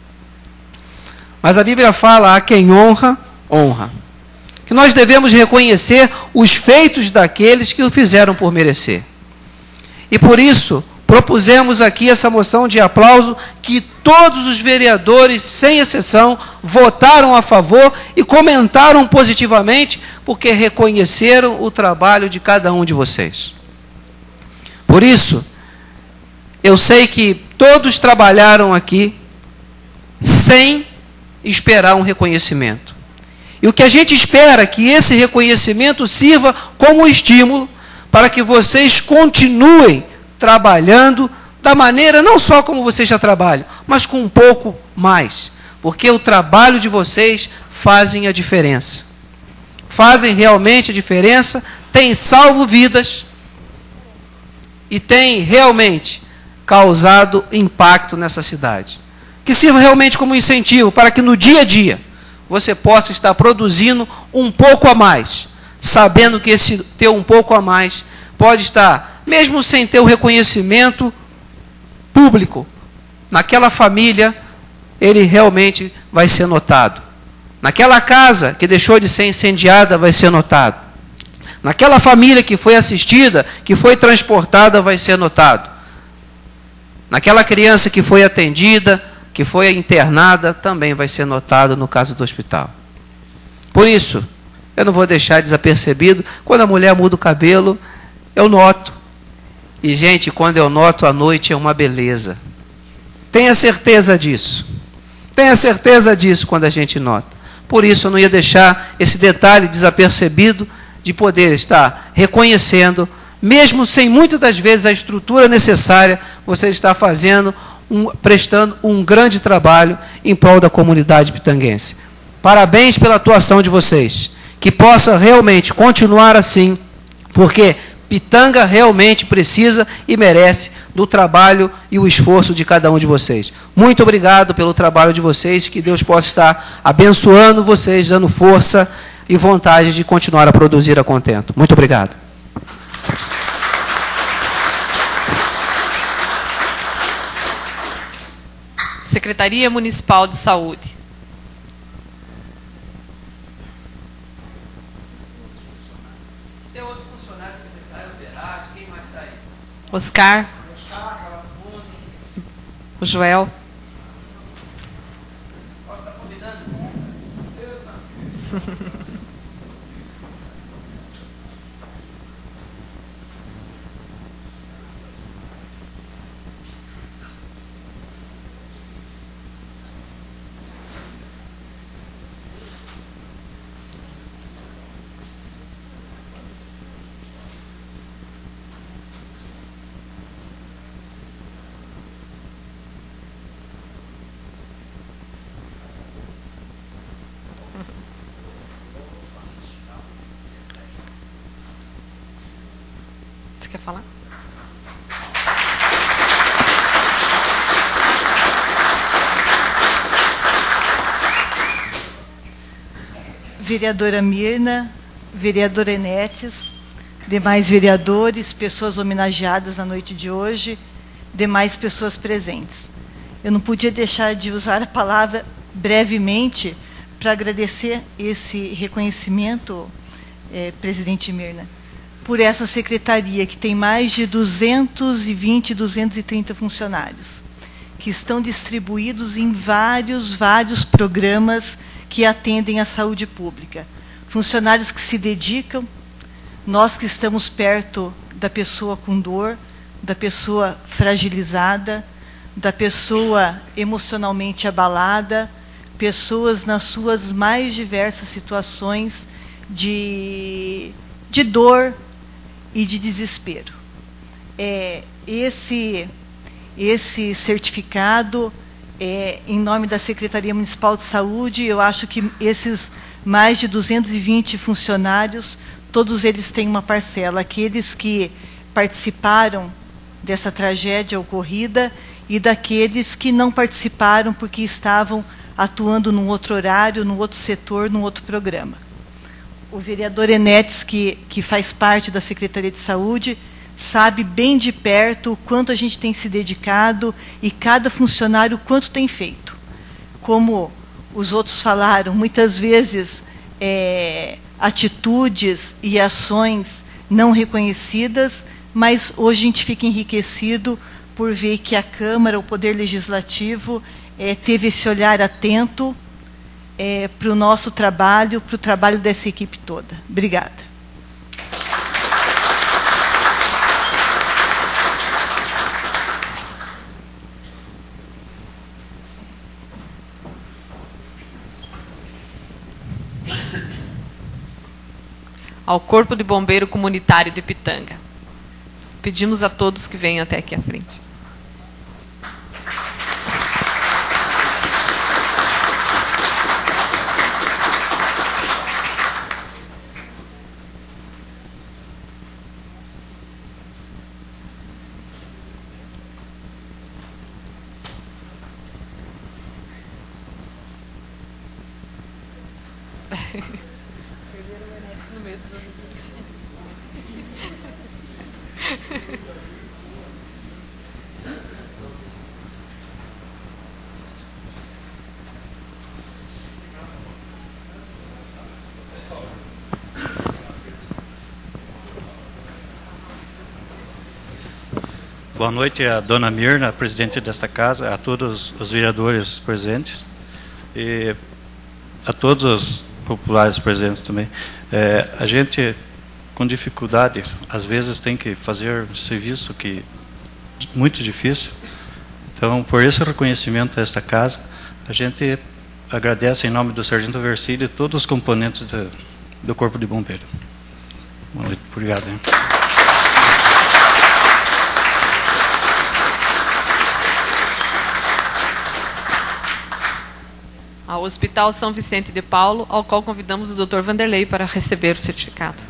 Mas a Bíblia fala, a quem honra, honra. Que nós devemos reconhecer os feitos daqueles que o fizeram por merecer. E por isso, propusemos aqui essa moção de aplauso que todos os vereadores, sem exceção, votaram a favor e comentaram positivamente, porque reconheceram o trabalho de cada um de vocês. Por isso, eu sei que todos trabalharam aqui sem esperar um reconhecimento. E o que a gente espera é que esse reconhecimento sirva como estímulo para que vocês continuem trabalhando da maneira, não só como vocês já trabalham, mas com um pouco mais. Porque o trabalho de vocês fazem a diferença. Fazem realmente a diferença, tem salvo vidas e tem realmente causado impacto nessa cidade. Que sirva realmente como incentivo para que no dia a dia você possa estar produzindo um pouco a mais, sabendo que esse teu um pouco a mais pode estar, mesmo sem ter o reconhecimento público, naquela família, ele realmente vai ser notado. Naquela casa que deixou de ser incendiada, vai ser notado. Naquela família que foi assistida, que foi transportada, vai ser notado. Naquela criança que foi atendida, que foi internada, também vai ser notado no caso do hospital. Por isso, eu não vou deixar desapercebido, quando a mulher muda o cabelo, eu noto. E, gente, quando eu noto à noite é uma beleza. Tenha certeza disso. Tenha certeza disso quando a gente nota. Por isso, eu não ia deixar esse detalhe desapercebido de poder estar reconhecendo mesmo sem muitas das vezes a estrutura necessária, você está fazendo, um, prestando um grande trabalho em prol da comunidade pitanguense. Parabéns pela atuação de vocês. Que possa realmente continuar assim, porque Pitanga realmente precisa e merece do trabalho e o esforço de cada um de vocês. Muito obrigado pelo trabalho de vocês, que Deus possa estar abençoando vocês, dando força e vontade de continuar a produzir a contento. Muito obrigado. Secretaria Municipal de Saúde. Oscar, o Joel. Quer falar? Vereadora Mirna, vereadora Enetes, demais vereadores, pessoas homenageadas na noite de hoje, demais pessoas presentes. Eu não podia deixar de usar a palavra brevemente para agradecer esse reconhecimento, eh, presidente Mirna, por essa secretaria, que tem mais de duzentos e vinte, duzentos e trinta funcionários, que estão distribuídos em vários, vários programas que atendem à saúde pública. Funcionários que se dedicam, nós que estamos perto da pessoa com dor, da pessoa fragilizada, da pessoa emocionalmente abalada, pessoas nas suas mais diversas situações de, de dor e de desespero. É, esse, esse certificado, é, em nome da Secretaria Municipal de Saúde, eu acho que esses mais de duzentos e vinte funcionários, todos eles têm uma parcela. Aqueles que participaram dessa tragédia ocorrida e daqueles que não participaram porque estavam atuando num outro horário, num outro setor, num outro programa. O vereador Enetes, que, que faz parte da Secretaria de Saúde, sabe bem de perto o quanto a gente tem se dedicado e cada funcionário o quanto tem feito. Como os outros falaram, muitas vezes é, atitudes e ações não reconhecidas, mas hoje a gente fica enriquecido por ver que a Câmara, o Poder Legislativo, é, teve esse olhar atento É, para o nosso trabalho, para o trabalho dessa equipe toda. Obrigada. Ao Corpo de Bombeiro Comunitário de Pitanga. Pedimos a todos que venham até aqui à frente. Perderam o Enetes no meio dos outros. Boa noite a dona Mirna, presidente desta casa, a todos os vereadores presentes e a todos os populares presentes também. É, a gente, com dificuldade, às vezes tem que fazer um serviço que muito difícil. Então, por esse reconhecimento a esta casa, a gente agradece em nome do Sargento Versilo e todos os componentes do, do Corpo de Bombeiro. Boa noite, obrigado. Hein? ao Hospital São Vicente de Paulo, ao qual convidamos o doutor Vanderlei para receber o certificado.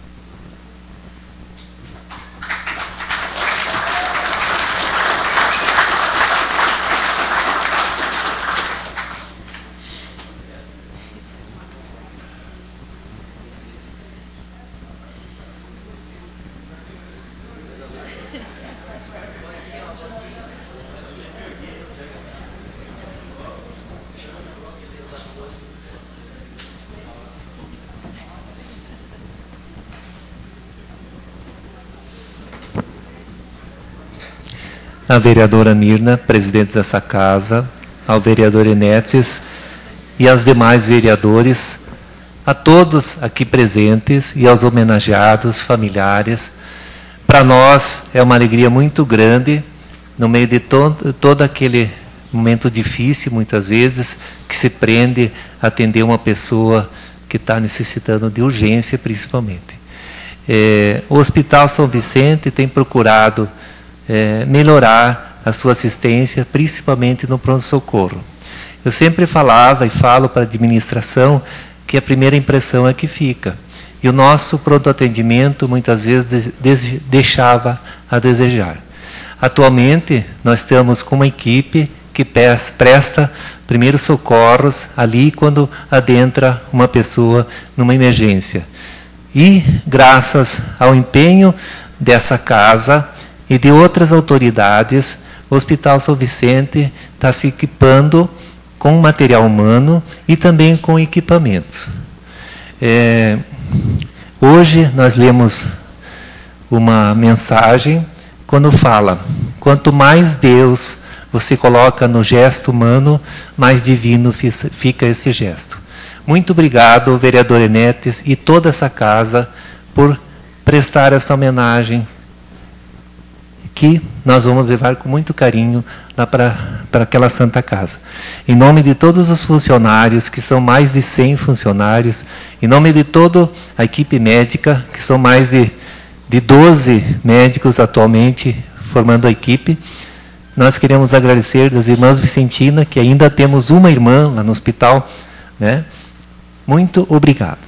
A vereadora Mirna, presidente dessa casa, ao vereador Enetes e aos demais vereadores, a todos aqui presentes e aos homenageados, familiares. Para nós é uma alegria muito grande, no meio de todo, todo aquele momento difícil, muitas vezes, que se prende a atender uma pessoa que está necessitando de urgência, principalmente. É, o Hospital São Vicente tem procurado É, melhorar a sua assistência, principalmente no pronto-socorro. Eu sempre falava e falo para a administração que a primeira impressão é que fica. E o nosso pronto-atendimento muitas vezes de, deixava a desejar. Atualmente, nós estamos com uma equipe que presta primeiros socorros ali quando adentra uma pessoa numa emergência. E, graças ao empenho dessa casa e de outras autoridades, o Hospital São Vicente está se equipando com material humano e também com equipamentos. É, hoje nós lemos uma mensagem quando fala: quanto mais Deus você coloca no gesto humano, mais divino fica esse gesto. Muito obrigado, vereador Enetes e toda essa casa, por prestar essa homenagem que nós vamos levar com muito carinho lá para para aquela Santa Casa. Em nome de todos os funcionários, que são mais de cem funcionários, em nome de toda a equipe médica, que são mais de, de doze médicos atualmente formando a equipe, nós queremos agradecer das irmãs Vicentina, que ainda temos uma irmã lá no hospital, né? Muito obrigado.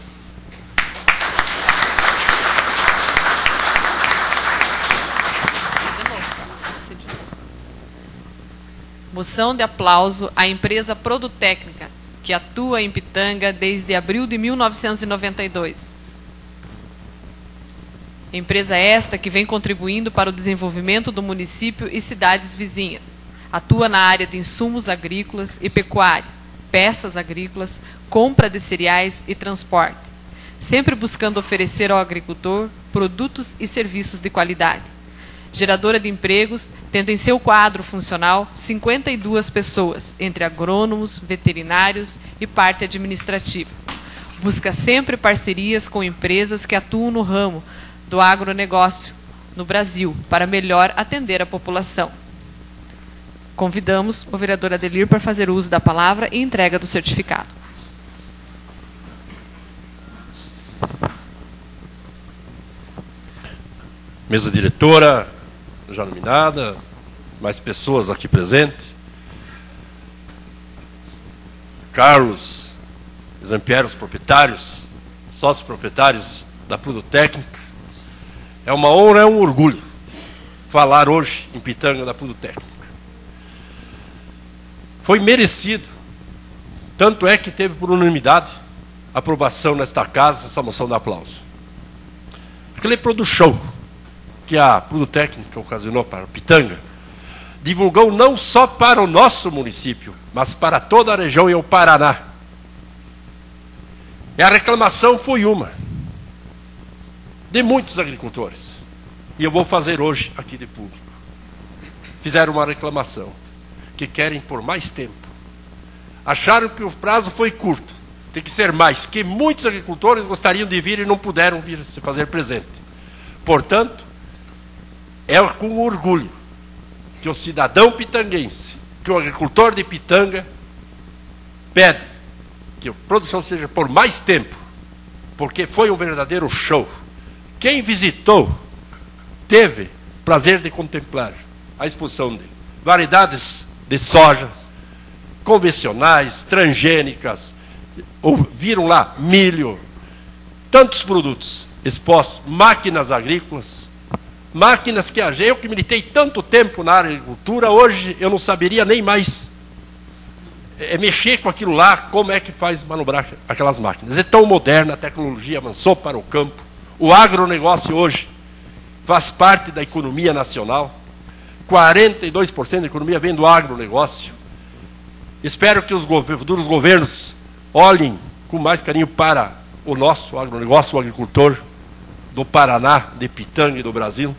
Moção de aplauso à empresa Produtécnica, que atua em Pitanga desde abril de mil novecentos e noventa e dois. Empresa esta que vem contribuindo para o desenvolvimento do município e cidades vizinhas. Atua na área de insumos agrícolas e pecuária, peças agrícolas, compra de cereais e transporte, sempre buscando oferecer ao agricultor produtos e serviços de qualidade. Geradora de empregos, tendo em seu quadro funcional cinquenta e duas pessoas, entre agrônomos, veterinários e parte administrativa. Busca sempre parcerias com empresas que atuam no ramo do agronegócio no Brasil, para melhor atender a população. Convidamos o vereador Adelir para fazer uso da palavra e entrega do certificado. Mesa diretora, já nominada, mais pessoas aqui presentes. Carlos, Zampieri, os proprietários, sócios proprietários da Produtécnica. É uma honra, é um orgulho falar hoje em Pitanga da Produtécnica. Foi merecido, tanto é que teve por unanimidade aprovação nesta casa, essa moção de aplauso. Aquele produto show que a Produtécnica ocasionou para Pitanga, divulgou não só para o nosso município, mas para toda a região e o Paraná. E a reclamação foi uma, de muitos agricultores. E eu vou fazer hoje aqui de público. Fizeram uma reclamação, que querem por mais tempo. Acharam que o prazo foi curto, tem que ser mais, que muitos agricultores gostariam de vir e não puderam vir se fazer presente. Portanto, é com orgulho que o cidadão pitanguense, que o agricultor de Pitanga, pede que a produção seja por mais tempo, porque foi um verdadeiro show. Quem visitou, teve prazer de contemplar a exposição de variedades de soja, convencionais, transgênicas, ou viram lá milho, tantos produtos expostos, máquinas agrícolas, máquinas que eu que militei tanto tempo na área de agricultura, hoje eu não saberia nem mais é, mexer com aquilo lá, como é que faz manobrar aquelas máquinas. É tão moderna, a tecnologia avançou para o campo, o agronegócio hoje faz parte da economia nacional, quarenta e dois por cento da economia vem do agronegócio. Espero que os futuros governos olhem com mais carinho para o nosso agronegócio, o agricultor do Paraná, de Pitanga e do Brasil.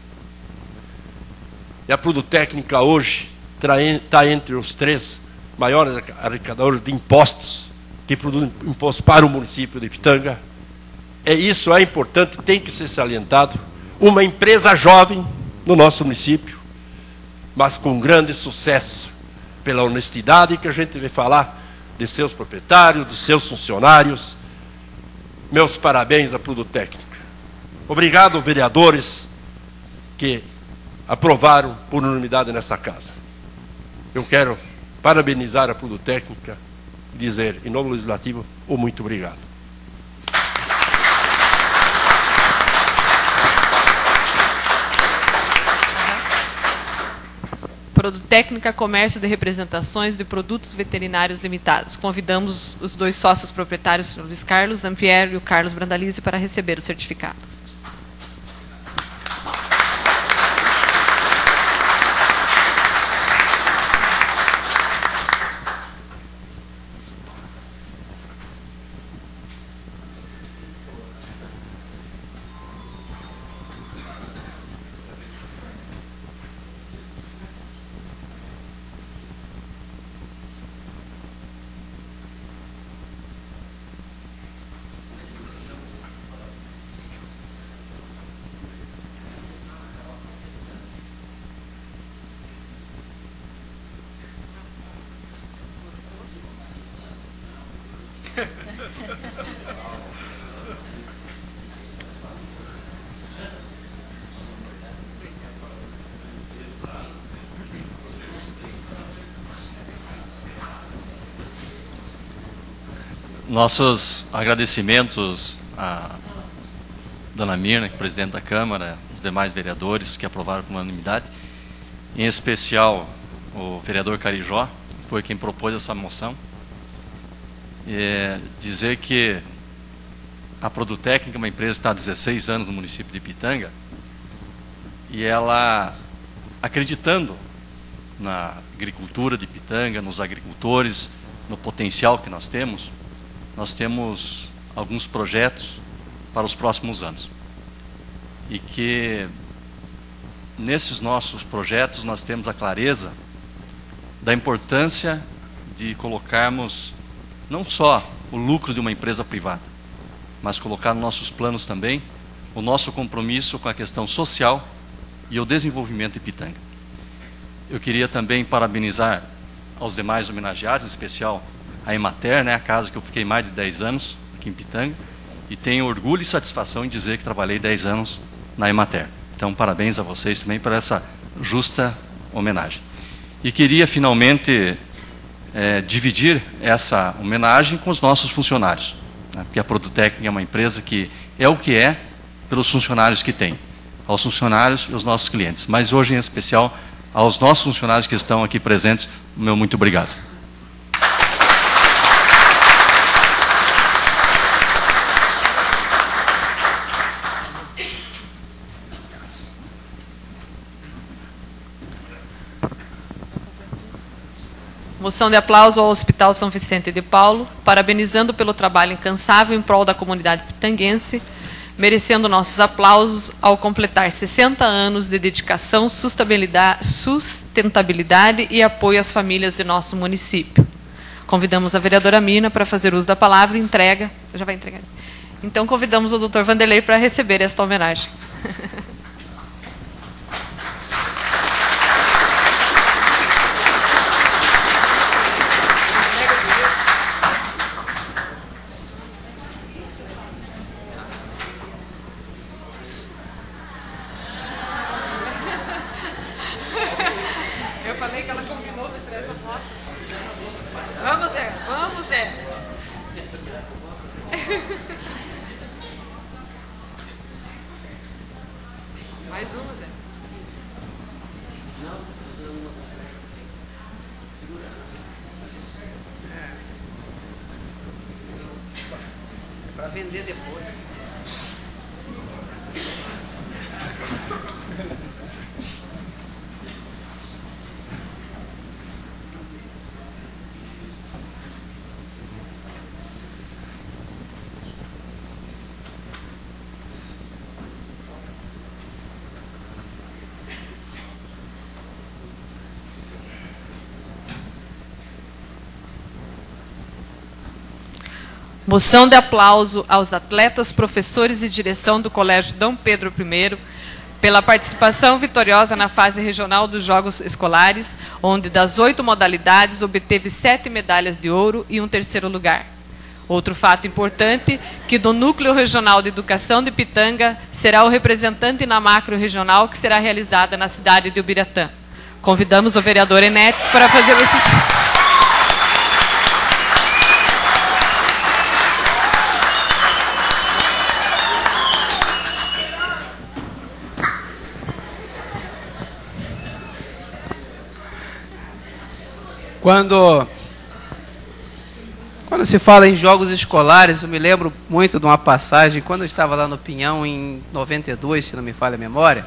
E a Produtécnica hoje está entre os três maiores arrecadadores de impostos, que produzem impostos para o município de Pitanga. É isso, é importante, tem que ser salientado. Uma empresa jovem no nosso município, mas com grande sucesso, pela honestidade que a gente vê falar de seus proprietários, dos seus funcionários. Meus parabéns à Produtécnica. Obrigado, vereadores, que aprovaram por unanimidade nessa casa. Eu quero parabenizar a Produtécnica e dizer, em nome do Legislativo, o muito obrigado. Produtécnica Comércio de Representações de Produtos Veterinários Limitados. Convidamos os dois sócios proprietários, o Luiz Carlos Dampier e o Carlos Brandalize, para receber o certificado. Nossos agradecimentos à dona Mirna, presidente da Câmara, os demais vereadores que aprovaram por unanimidade, em especial o vereador Carijó, que foi quem propôs essa moção. É dizer que a Produtécnica é uma empresa que está há dezesseis anos no município de Pitanga, e ela, acreditando na agricultura de Pitanga, nos agricultores, no potencial que nós temos, nós temos alguns projetos para os próximos anos. E que nesses nossos projetos nós temos a clareza da importância de colocarmos não só o lucro de uma empresa privada, mas colocar nos nossos planos também o nosso compromisso com a questão social e o desenvolvimento de Pitanga. Eu queria também parabenizar aos demais homenageados, em especial a Emater, né, a casa que eu fiquei mais de dez anos aqui em Pitanga, e tenho orgulho e satisfação em dizer que trabalhei dez anos na Emater. Então, parabéns a vocês também por essa justa homenagem. E queria, finalmente, é, dividir essa homenagem com os nossos funcionários, né, porque a Produtécnica é uma empresa que é o que é pelos funcionários que tem, aos funcionários e aos nossos clientes. Mas hoje, em especial, aos nossos funcionários que estão aqui presentes, meu muito obrigado. Moção de aplauso ao Hospital São Vicente de Paulo, parabenizando pelo trabalho incansável em prol da comunidade pitanguense, merecendo nossos aplausos ao completar sessenta anos de dedicação, sustentabilidade e apoio às famílias de nosso município. Convidamos a vereadora Mirna para fazer uso da palavra e entrega. Já vai entregar. Então, convidamos o doutor Vanderlei para receber esta homenagem. Eu falei que ela combinou para tirar essa foto. Mais uma, Zé. É para vender depois. Moção de aplauso aos atletas, professores e direção do Colégio Dom Pedro I pela participação vitoriosa na fase regional dos Jogos Escolares, onde das oito modalidades obteve sete medalhas de ouro e um terceiro lugar. Outro fato importante, que do Núcleo Regional de Educação de Pitanga será o representante na macro-regional que será realizada na cidade de Ubiratã. Convidamos o vereador Enetes para fazer esse... Quando, quando se fala em jogos escolares, eu me lembro muito de uma passagem, quando eu estava lá no Pinhão, em noventa e dois, se não me falha a memória,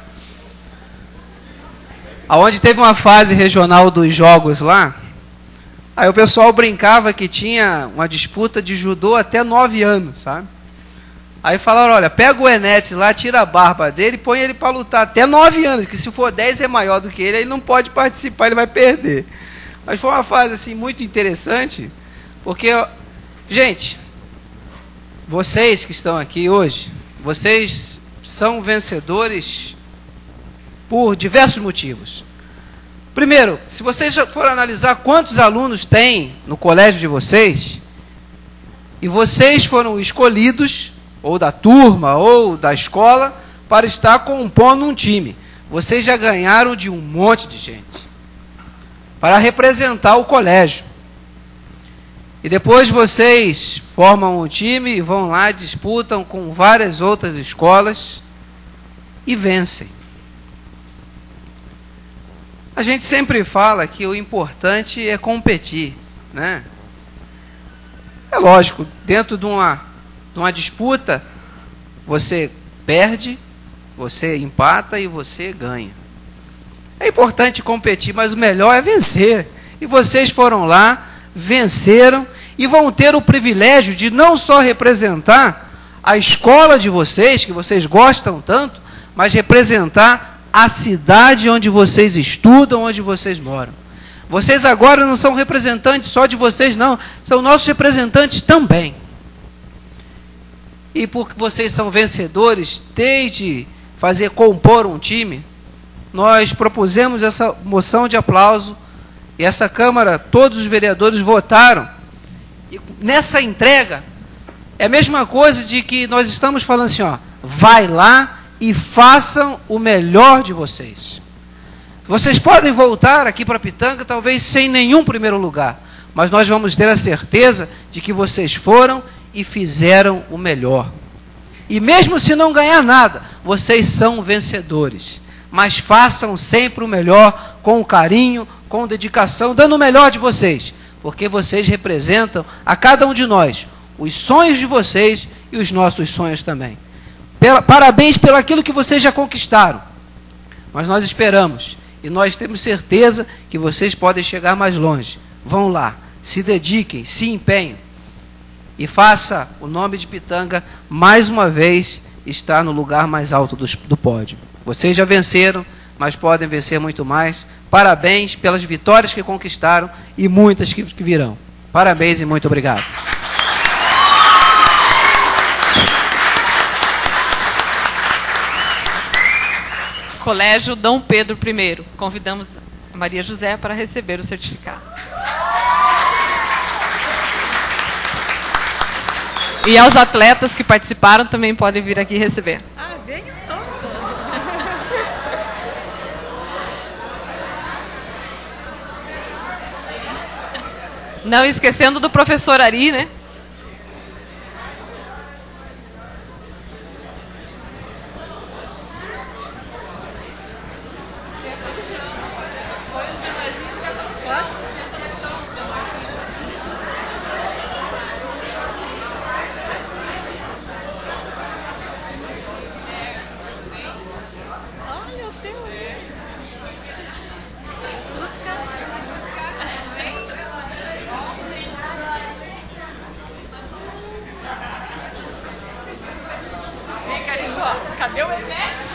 aonde teve uma fase regional dos jogos lá, aí o pessoal brincava que tinha uma disputa de judô até nove anos, sabe? Aí falaram, olha, pega o Enetes lá, tira a barba dele e põe ele para lutar até nove anos, que se for dez é maior do que ele, ele não pode participar, ele vai perder. Mas foi uma fase assim muito interessante, porque, gente, vocês que estão aqui hoje, vocês são vencedores por diversos motivos. Primeiro, se vocês forem analisar quantos alunos tem no colégio de vocês, e vocês foram escolhidos, ou da turma, ou da escola, para estar compondo um time. Vocês já ganharam de um monte de gente, para representar o colégio. E depois vocês formam um time e vão lá, disputam com várias outras escolas e vencem. A gente sempre fala que o importante é competir, né? É lógico, dentro de uma, de uma disputa, você perde, você empata e você ganha. É importante competir, mas o melhor é vencer. E vocês foram lá, venceram, e vão ter o privilégio de não só representar a escola de vocês, que vocês gostam tanto, mas representar a cidade onde vocês estudam, onde vocês moram. Vocês agora não são representantes só de vocês, não. São nossos representantes também. E porque vocês são vencedores, desde fazer compor um time, nós propusemos essa moção de aplauso e essa Câmara, todos os vereadores votaram. E nessa entrega, é a mesma coisa de que nós estamos falando assim, ó, vai lá e façam o melhor de vocês. Vocês podem voltar aqui para Pitanga, talvez sem nenhum primeiro lugar, mas nós vamos ter a certeza de que vocês foram e fizeram o melhor. E mesmo se não ganhar nada, vocês são vencedores. Mas façam sempre o melhor, com carinho, com dedicação, dando o melhor de vocês, porque vocês representam a cada um de nós, os sonhos de vocês e os nossos sonhos também. Pela, parabéns pelo aquilo que vocês já conquistaram, mas nós esperamos, e nós temos certeza que vocês podem chegar mais longe. Vão lá, se dediquem, se empenhem, e faça o nome de Pitanga, mais uma vez, estar no lugar mais alto do, do pódio. Vocês já venceram, mas podem vencer muito mais. Parabéns pelas vitórias que conquistaram e muitas que, que virão. Parabéns e muito obrigado. Colégio Dom Pedro I. Convidamos a Maria José para receber o certificado. E aos atletas que participaram também podem vir aqui receber. Ah, venham todos. Não esquecendo do professor Ari, né? Só, cadê o Enéas?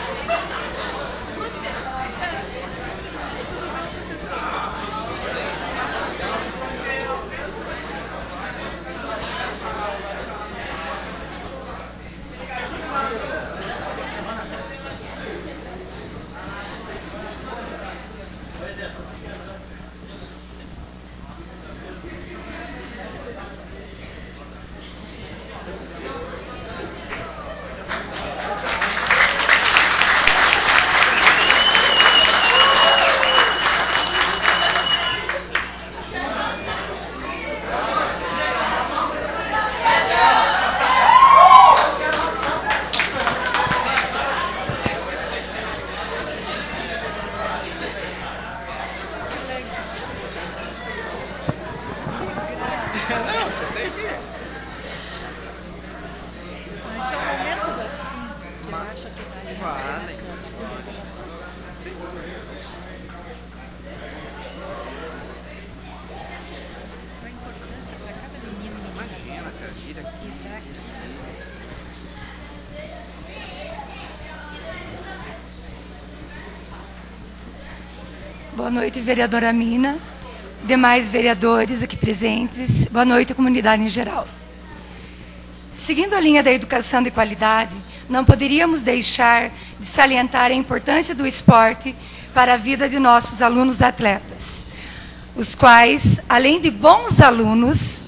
Boa noite, vereadora Mina, demais vereadores aqui presentes, boa noite, comunidade em geral. Seguindo a linha da educação de qualidade, não poderíamos deixar de salientar a importância do esporte para a vida de nossos alunos atletas, os quais, além de bons alunos,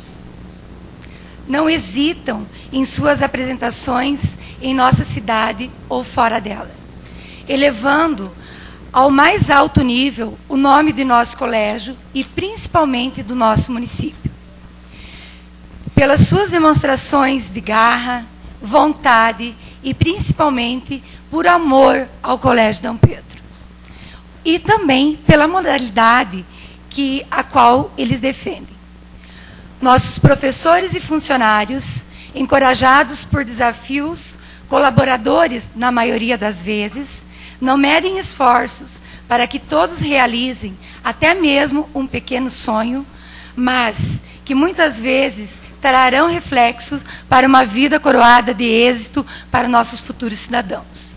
não hesitam em suas apresentações em nossa cidade ou fora dela, elevando ao mais alto nível o nome de nosso colégio e principalmente do nosso município. Pelas suas demonstrações de garra, vontade e principalmente por amor ao Colégio Dom Pedro. E também pela modalidade que, a qual eles defendem. Nossos professores e funcionários, encorajados por desafios, colaboradores na maioria das vezes, não medem esforços para que todos realizem até mesmo um pequeno sonho, mas que muitas vezes trarão reflexos para uma vida coroada de êxito para nossos futuros cidadãos.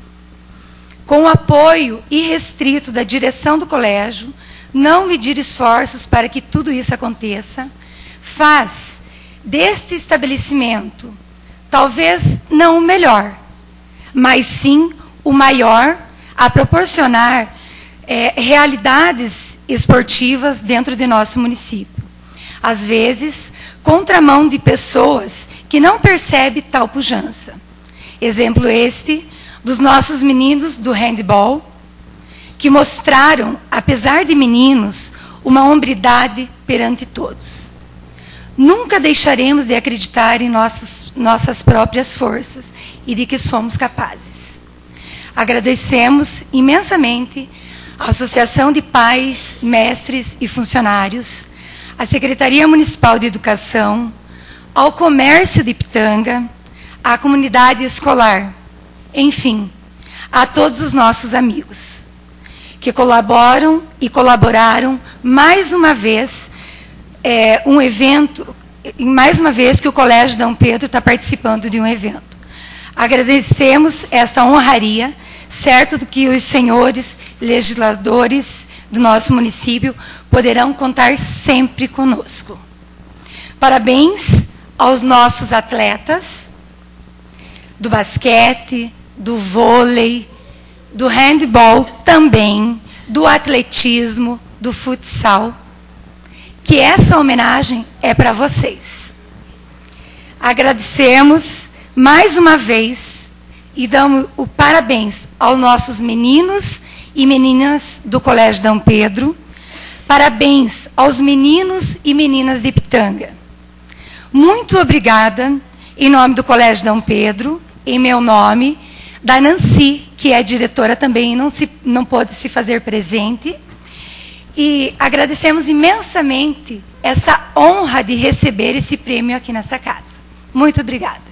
Com o apoio irrestrito da direção do colégio, não medir esforços para que tudo isso aconteça, faz deste estabelecimento, talvez não o melhor, mas sim o maior a proporcionar é, realidades esportivas dentro de nosso município. Às vezes, contramão de pessoas que não percebem tal pujança. Exemplo este dos nossos meninos do handball, que mostraram, apesar de meninos, uma hombridade perante todos. Nunca deixaremos de acreditar em nossas, nossas próprias forças e de que somos capazes. Agradecemos imensamente à Associação de Pais, Mestres e Funcionários, à Secretaria Municipal de Educação, ao Comércio de Pitanga, à comunidade escolar, enfim, a todos os nossos amigos, que colaboram e colaboraram mais uma vez, é, um evento, mais uma vez que o Colégio Dom Pedro está participando de um evento. Agradecemos essa honraria, certo do que os senhores legisladores do nosso município poderão contar sempre conosco. Parabéns aos nossos atletas do basquete, do vôlei, do handball também, do atletismo, do futsal, que essa homenagem é para vocês. Agradecemos mais uma vez e damos o parabéns aos nossos meninos e meninas do Colégio Dom Pedro. Parabéns aos meninos e meninas de Pitanga. Muito obrigada, em nome do Colégio Dom Pedro, em meu nome, da Nancy, que é diretora também e não, se, não pôde se fazer presente. E agradecemos imensamente essa honra de receber esse prêmio aqui nessa casa. Muito obrigada.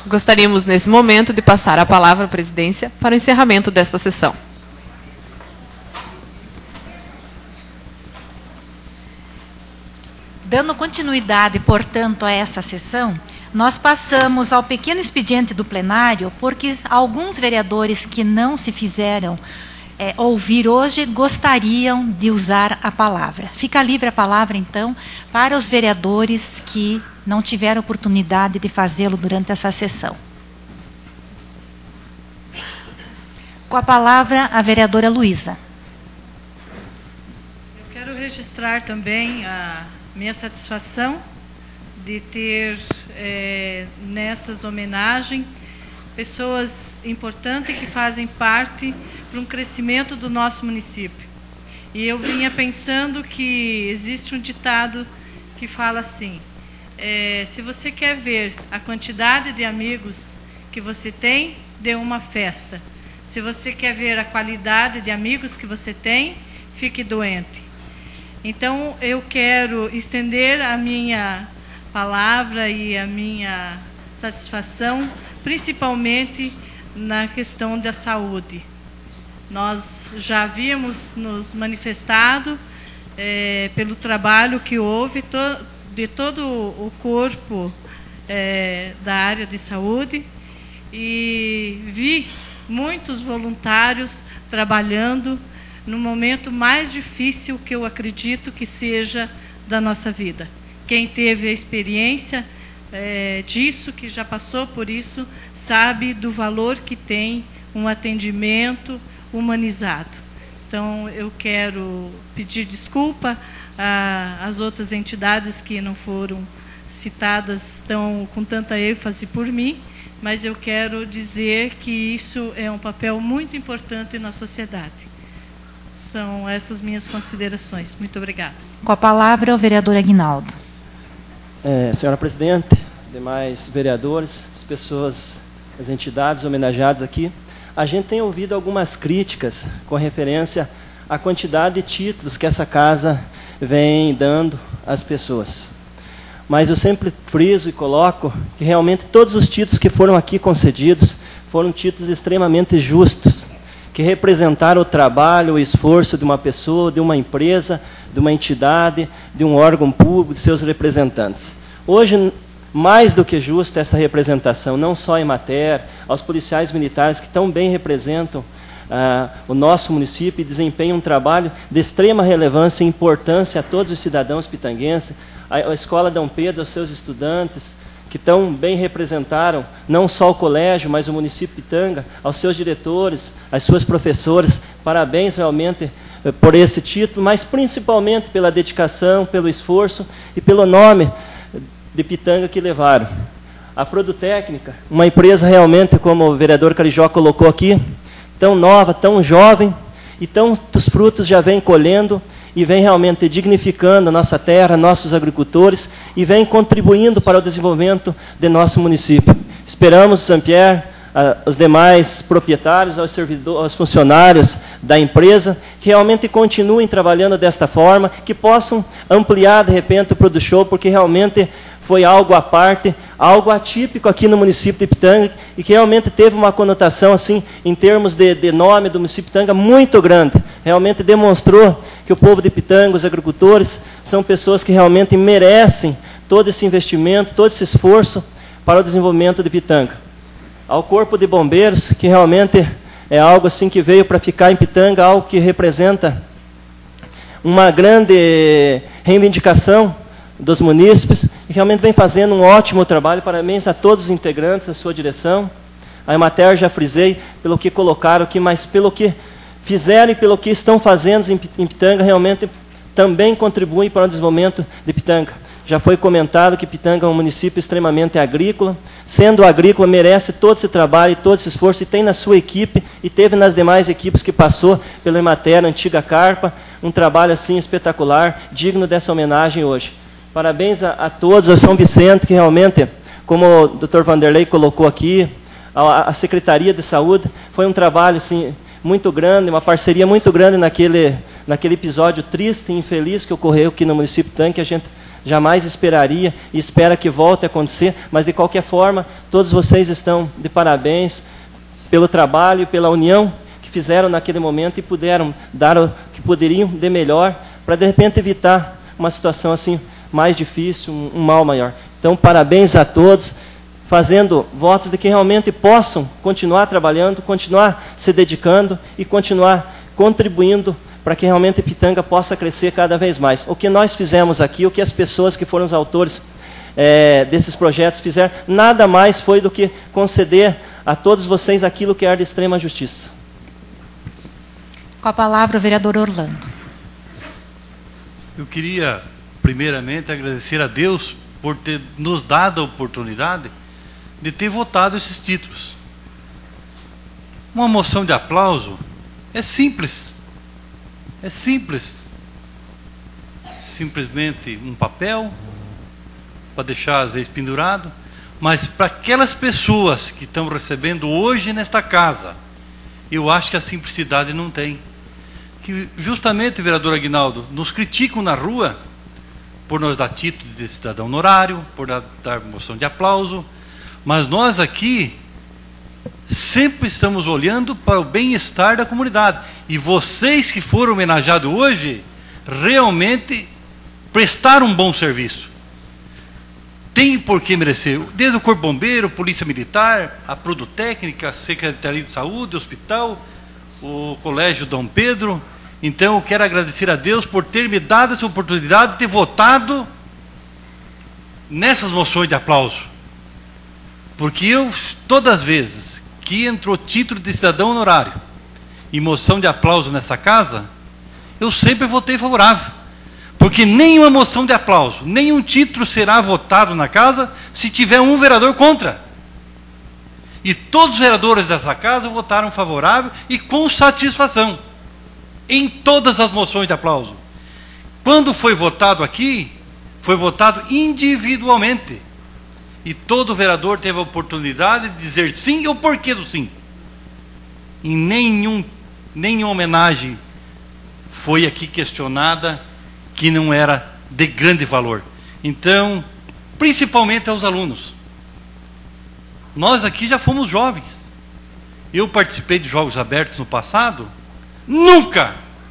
gostaríamos, nesse momento, de passar a palavra à presidência para o encerramento desta sessão. Dando continuidade, portanto, a essa sessão, nós passamos ao pequeno expediente do plenário, porque alguns vereadores que não se fizeram é, ouvir hoje gostariam de usar a palavra. Fica livre a palavra, então, para os vereadores que não tiveram oportunidade de fazê-lo durante essa sessão. Com a palavra, a vereadora Luísa. Eu quero registrar também a minha satisfação de ter, é, nessas homenagens, pessoas importantes que fazem parte para um crescimento do nosso município. E eu vinha pensando que existe um ditado que fala assim, é, se você quer ver a quantidade de amigos que você tem, dê uma festa. Se você quer ver a qualidade de amigos que você tem, fique doente. Então, eu quero estender a minha palavra e a minha satisfação, principalmente na questão da saúde. Nós já havíamos nos manifestado é, pelo trabalho que houve to, de todo o corpo é, da área de saúde e vi muitos voluntários trabalhando no momento mais difícil que eu acredito que seja da nossa vida. Quem teve a experiência é, disso, que já passou por isso, sabe do valor que tem um atendimento humanizado. Então, eu quero pedir desculpa às outras entidades que não foram citadas tão, com tanta ênfase por mim, mas eu quero dizer que isso é um papel muito importante na sociedade. São essas minhas considerações. Muito obrigada. Com a palavra, o vereador Aguinaldo. É, senhora presidente, demais vereadores, as pessoas, as entidades homenageadas aqui, a gente tem ouvido algumas críticas com referência à quantidade de títulos que essa casa vem dando às pessoas. Mas eu sempre friso e coloco que realmente todos os títulos que foram aqui concedidos foram títulos extremamente justos, que representaram o trabalho, o esforço de uma pessoa, de uma empresa, de uma entidade, de um órgão público, de seus representantes. Hoje, mais do que justa essa representação, não só em matéria, aos policiais militares que tão bem representam ah, o nosso município e desempenham um trabalho de extrema relevância e importância a todos os cidadãos pitanguenses, a, a Escola Dom Pedro, aos seus estudantes, que tão bem representaram não só o colégio, mas o município de Pitanga, aos seus diretores, às suas professoras, parabéns realmente por esse título, mas principalmente pela dedicação, pelo esforço e pelo nome de Pitanga que levaram. A Produtécnica, uma empresa realmente, como o vereador Carijó colocou aqui, tão nova, tão jovem, e tantos frutos já vem colhendo, e vem realmente dignificando a nossa terra, nossos agricultores, e vem contribuindo para o desenvolvimento de nosso município. Esperamos, Saint-Pierre, os demais proprietários, aos servidores, aos funcionários da empresa, que realmente continuem trabalhando desta forma, que possam ampliar, de repente, o Product Show, porque realmente foi algo à parte, algo atípico aqui no município de Pitanga, e que realmente teve uma conotação, assim, em termos de, de nome do município de Pitanga, muito grande. Realmente demonstrou que o povo de Pitanga, os agricultores, são pessoas que realmente merecem todo esse investimento, todo esse esforço para o desenvolvimento de Pitanga. Ao Corpo de Bombeiros, que realmente é algo assim que veio para ficar em Pitanga, algo que representa uma grande reivindicação dos munícipes, e realmente vem fazendo um ótimo trabalho. Parabéns a todos os integrantes, a sua direção. A Emater já frisei pelo que colocaram aqui, mas pelo que fizeram e pelo que estão fazendo em Pitanga, realmente também contribuem para o desenvolvimento de Pitanga. Já foi comentado que Pitanga é um município extremamente agrícola. Sendo agrícola, merece todo esse trabalho e todo esse esforço, e tem na sua equipe, e teve nas demais equipes que passou pela Emater, antiga Carpa, um trabalho assim espetacular, digno dessa homenagem hoje. Parabéns a, a todos, a São Vicente, que realmente, como o doutor Vanderlei colocou aqui, a, a Secretaria de Saúde, foi um trabalho assim, muito grande, uma parceria muito grande naquele, naquele episódio triste e infeliz que ocorreu aqui no município de Pitanga, que a gente jamais esperaria e espera que volte a acontecer, mas de qualquer forma, todos vocês estão de parabéns pelo trabalho e pela união que fizeram naquele momento e puderam dar o que poderiam de melhor para, de repente, evitar uma situação assim mais difícil, um, um mal maior. Então, parabéns a todos, fazendo votos de que realmente possam continuar trabalhando, continuar se dedicando e continuar contribuindo para que realmente Ipitanga possa crescer cada vez mais. O que nós fizemos aqui, o que as pessoas que foram os autores é, desses projetos fizeram, nada mais foi do que conceder a todos vocês aquilo que é de extrema justiça. Com a palavra, o vereador Orlando. Eu queria, primeiramente, agradecer a Deus por ter nos dado a oportunidade de ter votado esses títulos. Uma moção de aplauso é simples. É simples. Simplesmente um papel para deixar, às vezes, pendurado. Mas para aquelas pessoas que estão recebendo hoje nesta casa, eu acho que a simplicidade não tem. Que justamente, vereador Aguinaldo, nos criticam na rua por nós dar títulos de cidadão honorário, por dar, dar moção de aplauso, mas nós aqui sempre estamos olhando para o bem-estar da comunidade. E vocês que foram homenageados hoje, realmente prestaram um bom serviço. Tem por que merecer. Desde o Corpo Bombeiro, Polícia Militar, a Produtécnica, a Secretaria de Saúde, o Hospital, o Colégio Dom Pedro. Então, eu quero agradecer a Deus por ter me dado essa oportunidade de ter votado nessas moções de aplauso. Porque eu, todas as vezes que entrou título de cidadão honorário e moção de aplauso nessa casa, eu sempre votei favorável. Porque nenhuma moção de aplauso, nenhum título será votado na casa se tiver um vereador contra. E todos os vereadores dessa casa votaram favorável e com satisfação em todas as moções de aplauso. Quando foi votado aqui, foi votado individualmente. E todo vereador teve a oportunidade de dizer sim e o porquê do sim. E nenhum, nenhuma homenagem foi aqui questionada que não era de grande valor. Então, principalmente aos alunos. Nós aqui já fomos jovens. Eu participei de Jogos Abertos no passado. Nunca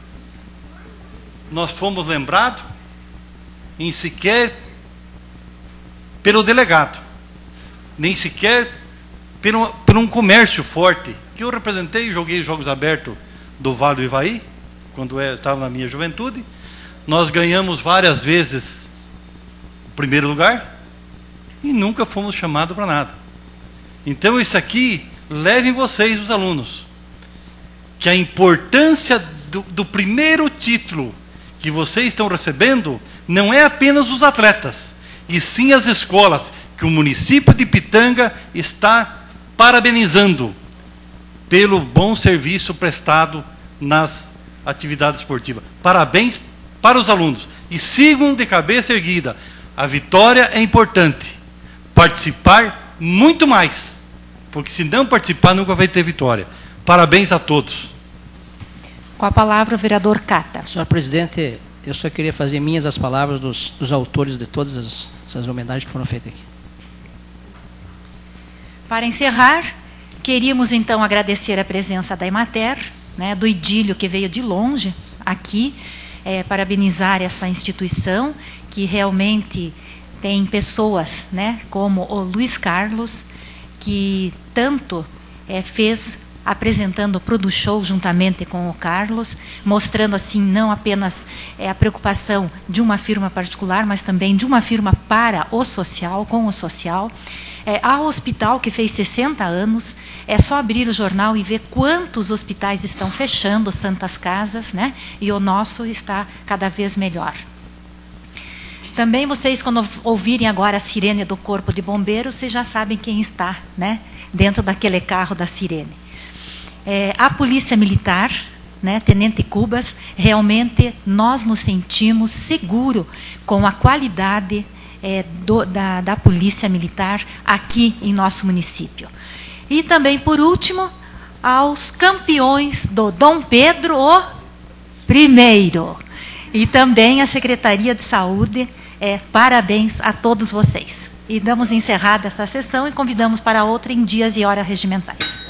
nós fomos lembrados em sequer pelo delegado, nem sequer por um, por um comércio forte, que eu representei e joguei Jogos Abertos do Vale do Ivaí, quando eu estava na minha juventude. Nós ganhamos várias vezes o primeiro lugar e nunca fomos chamados para nada. Então isso aqui, levem vocês, os alunos, que a importância do, do primeiro título que vocês estão recebendo não é apenas os atletas, e sim as escolas, que o município de Ipitanga está parabenizando pelo bom serviço prestado nas atividades esportivas. Parabéns para os alunos. E sigam de cabeça erguida. A vitória é importante. Participar muito mais. Porque se não participar, nunca vai ter vitória. Parabéns a todos. Com a palavra, o vereador Cata. Senhor presidente, eu só queria fazer minhas as palavras dos, dos autores de todas as, essas homenagens que foram feitas aqui. Para encerrar, queríamos então agradecer a presença da Emater, né, do Idílio, que veio de longe aqui, é, parabenizar essa instituição, que realmente tem pessoas, né, como o Luiz Carlos, que tanto é, fez apresentando o Produce Show juntamente com o Carlos, mostrando assim não apenas é, a preocupação de uma firma particular, mas também de uma firma para o social, com o social. É, há o hospital que fez sessenta anos, é só abrir o jornal e ver quantos hospitais estão fechando, santas casas, né? E o nosso está cada vez melhor. Também vocês, quando ouvirem agora a sirene do Corpo de Bombeiros, vocês já sabem quem está, né, dentro daquele carro da sirene. É, a Polícia Militar, né, Tenente Cubas, realmente nós nos sentimos seguros com a qualidade é, do, da, da Polícia Militar aqui em nosso município. E também, por último, aos campeões do Dom Pedro o Primeiro. E também a Secretaria de Saúde, é, parabéns a todos vocês. E damos encerrada essa sessão e convidamos para outra em dias e horas regimentais.